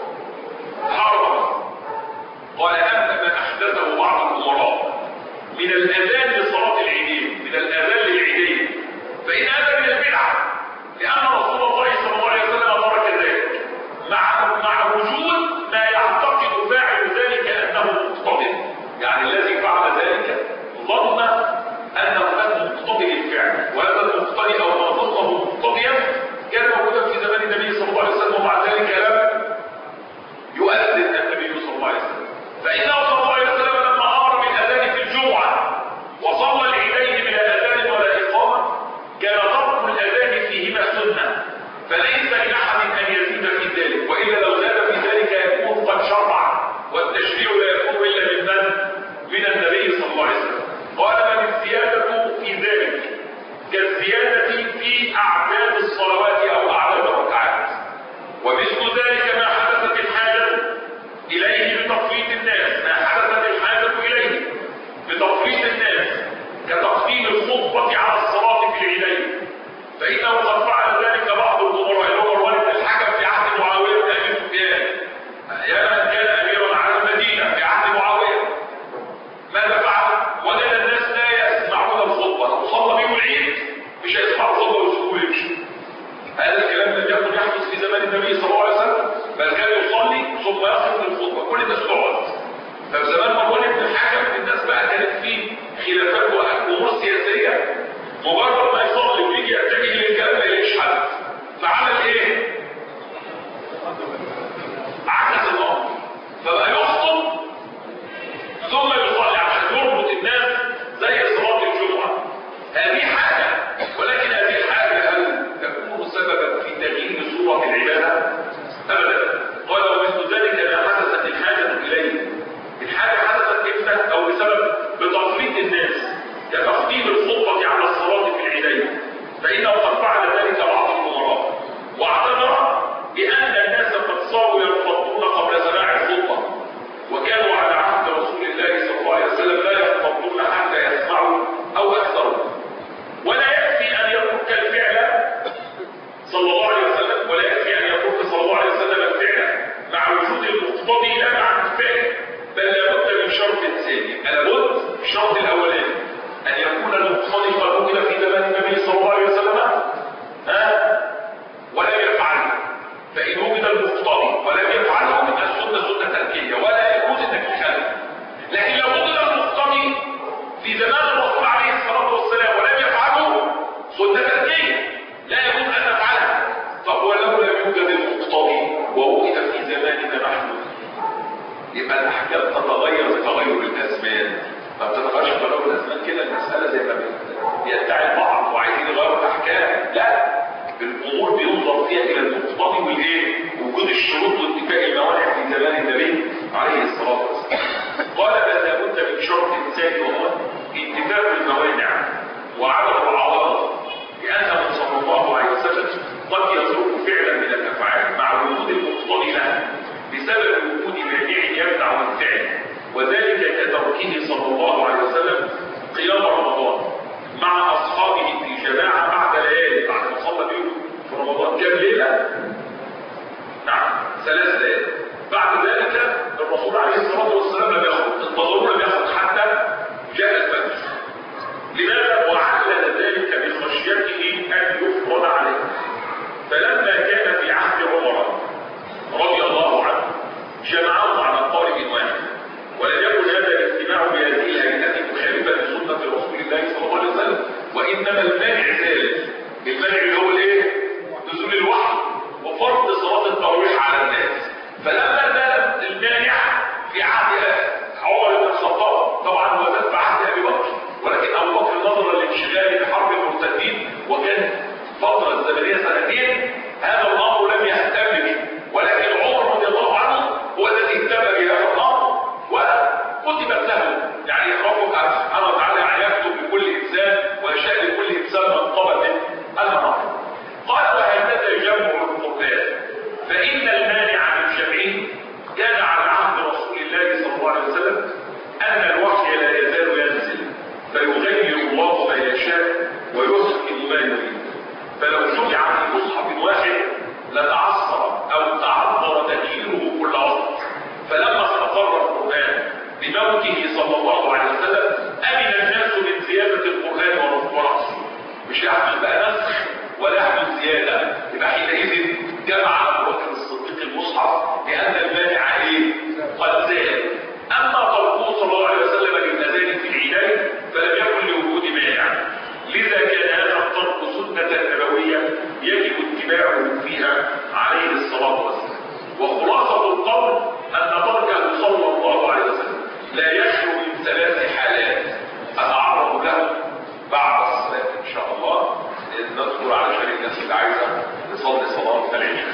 حرما. قال اما ما احدثه بعض الامراء من الاذان لصلاه العيدين، من الاذان للعيدين، فان هذا من البدعه، لان رسول الله صلى الله عليه وسلم ترك ذلك مع مع وجود ما يعتقد فاعل ذلك انه مقتضي. يعني الذي فعل ذلك ظن انه كان مقتضي للفعل، وهذا المقتضي او ما ظنه مقتضيا كان موجودا في زمان النبي صلى الله عليه وسلم، ومع ذلك لم يؤذن النبي صلى الله عليه وسلم. فانه صلى الله عليه وسلم لما امر بالاذان في الجمعه وصلى العيدين بلا اذان ولا اقامه، كان ترك الاذان فيهما سنه، فليس لاحد ان يزيد في ذلك، والا لو زاد في ذلك يكون قد شرع، والتشريع لا يكون الا ممن؟ من النبي صلى الله عليه وسلم. قال من الزياده في ذلك كالزياده في اعداد الصلوات او اعداد الركعات، ومثل ذلك ما حدثت الحاجه اليه بتفريط الناس، ما حدثت الحاجه اليه بتفريط الناس الخطبة على الصلاة في العيدين، فإنه قد فعل ذلك بعض الأمراء اللي هو الوالد الحكم في عهد معاوية بن أبي سفيان، أيام كان أميرا على المدينة في عهد معاوية. ماذا فعل؟ وجد الناس لا يسمعون الخطبة، لو صلى بهم العيد مش هيسمعوا الخطبة ويسيبوه يمشي. هذا الكلام لم يكن يحدث في زمان النبي صلى الله عليه وسلم، بل كان يصلي ثم يخرج الخطبة كل الناس تقعد. ففي زمان مروان بن الحكم الناس بقى كانت فيه خلافات وامور سياسيه، مجرد ما يصلي ويجي يتجه للكلام ما يلاقيش حد، فعمل ايه؟ عكس الامر، فبقى يخطب ثم يصلي عشان يربط الناس زي صلاه الجمعه. هذه حاجه، ولكن هذه الحاجه هل تكون سببا في تغيير صوره العباده؟ ابدا. قال ومثل ذلك ما حدثت الحاجه اليه، الحاجه حدثت امتى او بسبب بتقليد الناس كتقديم الخطبه على الصلاه في العيدين، فانه قد فعل ذلك بعض الامراء واعتذر بان الناس قد صاروا ينفضون قبل سماع الخطبه، وكانوا على عهد رسول الله صلى الله عليه وسلم لا ينفضون حتى يسمعوا او اكثروا. ولا يكفي ان يترك الفعل صلى الله عليه وسلم ولا يكفي ان يترك صلى الله عليه وسلم الفعل مع وجود المقتضي لا مع الفعل، بل لابد من شرط ثاني. لابد الشرط الاولاني ان يكون المقتضي قد وجد في زمان النبي صلى الله عليه وسلم ها ولم يفعله، فان وجد المقتضي ولم يفعله من السنه سنه تركيه ولا يجوز انك تخالف. لكن لو وجد المقتضي في زمان الرسول عليه الصلاه والسلام ولم يفعله سنه تركيه لا يجوز ان نفعلها، فهو لو لم يوجد المقتضي ووجد في زماننا نحن يبقى الاحكام تتغير بتغير الازمان، ما بتتغيرش بتغير الازمان كده. المساله زي ما بيدعي البعض وعايزين يغيروا الاحكام، لا، الامور بينظر فيها الى المقتضي والايه؟ وجود الشروط واتفاق الموانع في زمان النبي عليه الصلاه والسلام. قال بل لابد من شرط ثاني وهو اتفاق الموانع وعدم العوارض، لانه صلى الله عليه وسلم قد يترك فعلا من الافعال مع وجود المقتضي لها بسبب وجود مانع يمنع الفعل، وذلك كتركه صلى الله عليه وسلم قيام رمضان مع اصحابه في جماعه بعد ليالي، بعد ما صلى بهم في رمضان كم ليله؟ نعم ثلاث ليالي. بعد ذلك الرسول عليه الصلاه والسلام لم يخرج، انتظروا لم يخرج حتى جاء الفجر. لماذا؟ وعلل ذلك بخشيته ان يفرض عليه. فلما كان في عهد عمر رضي الله عنه جمعهم على قارب واحد، ولم يكن هذا الاجتماع بهذه الهيئه مخالفه لسنه رسول الله صلى الله عليه وسلم، وانما المانع ذلك، المانع اللي هو الايه؟ نزول الوحي وفرض صلاه التراويح على الناس. فلما زال المانع في عهد عمر بن الخطاب، طبعا هو زاد في عهد ابي بكر، ولكن ابو بكر نظرا لانشغاله بحرب المرتدين وكان فتره زمنيه سنتين، هذا الامر لم يهتم به، ولكن عمر رضي الله عنه هو الذي اهتم بهذا الامر وكتبت له، يعني ربك سبحانه وتعالى يكتب لكل انسان ويشاء لكل انسان منقبه به المرض. قال وهكذا جمع القران، فان المانع من جمعه كان على عهد رسول الله صلى الله عليه وسلم ان الوحي لا يزال ينزل فيغير الله ما يشاء ويحكم ما يريد. فلو جمع في مصحف واحد لتعثر او تعذر تغييره كل عصر، فلما استقر القران بموته صلى الله عليه وسلم امن الناس من زياده القران ورفعه، مش يحدث بقى نسخ ولا يحدث زياده. يبقى حينئذ جمع ابو بكر الصديق المصحف لان المانع ايه؟ قد زال. اما تركه صلى الله عليه وسلم للاذان في العيدين فلم يكن لوجود مانع، لذا كان هذا الترك سنه نبويه يجب اتباعه فيها عليه الصلاه والسلام. وخلاصه القول ان تركه صلى الله عليه وسلم لا يخلو من ثلاث حالات اتعرض له بعد الصلاه ان شاء الله، نذكر علشان الناس اللي عايزه تصلي صلاه العشاء.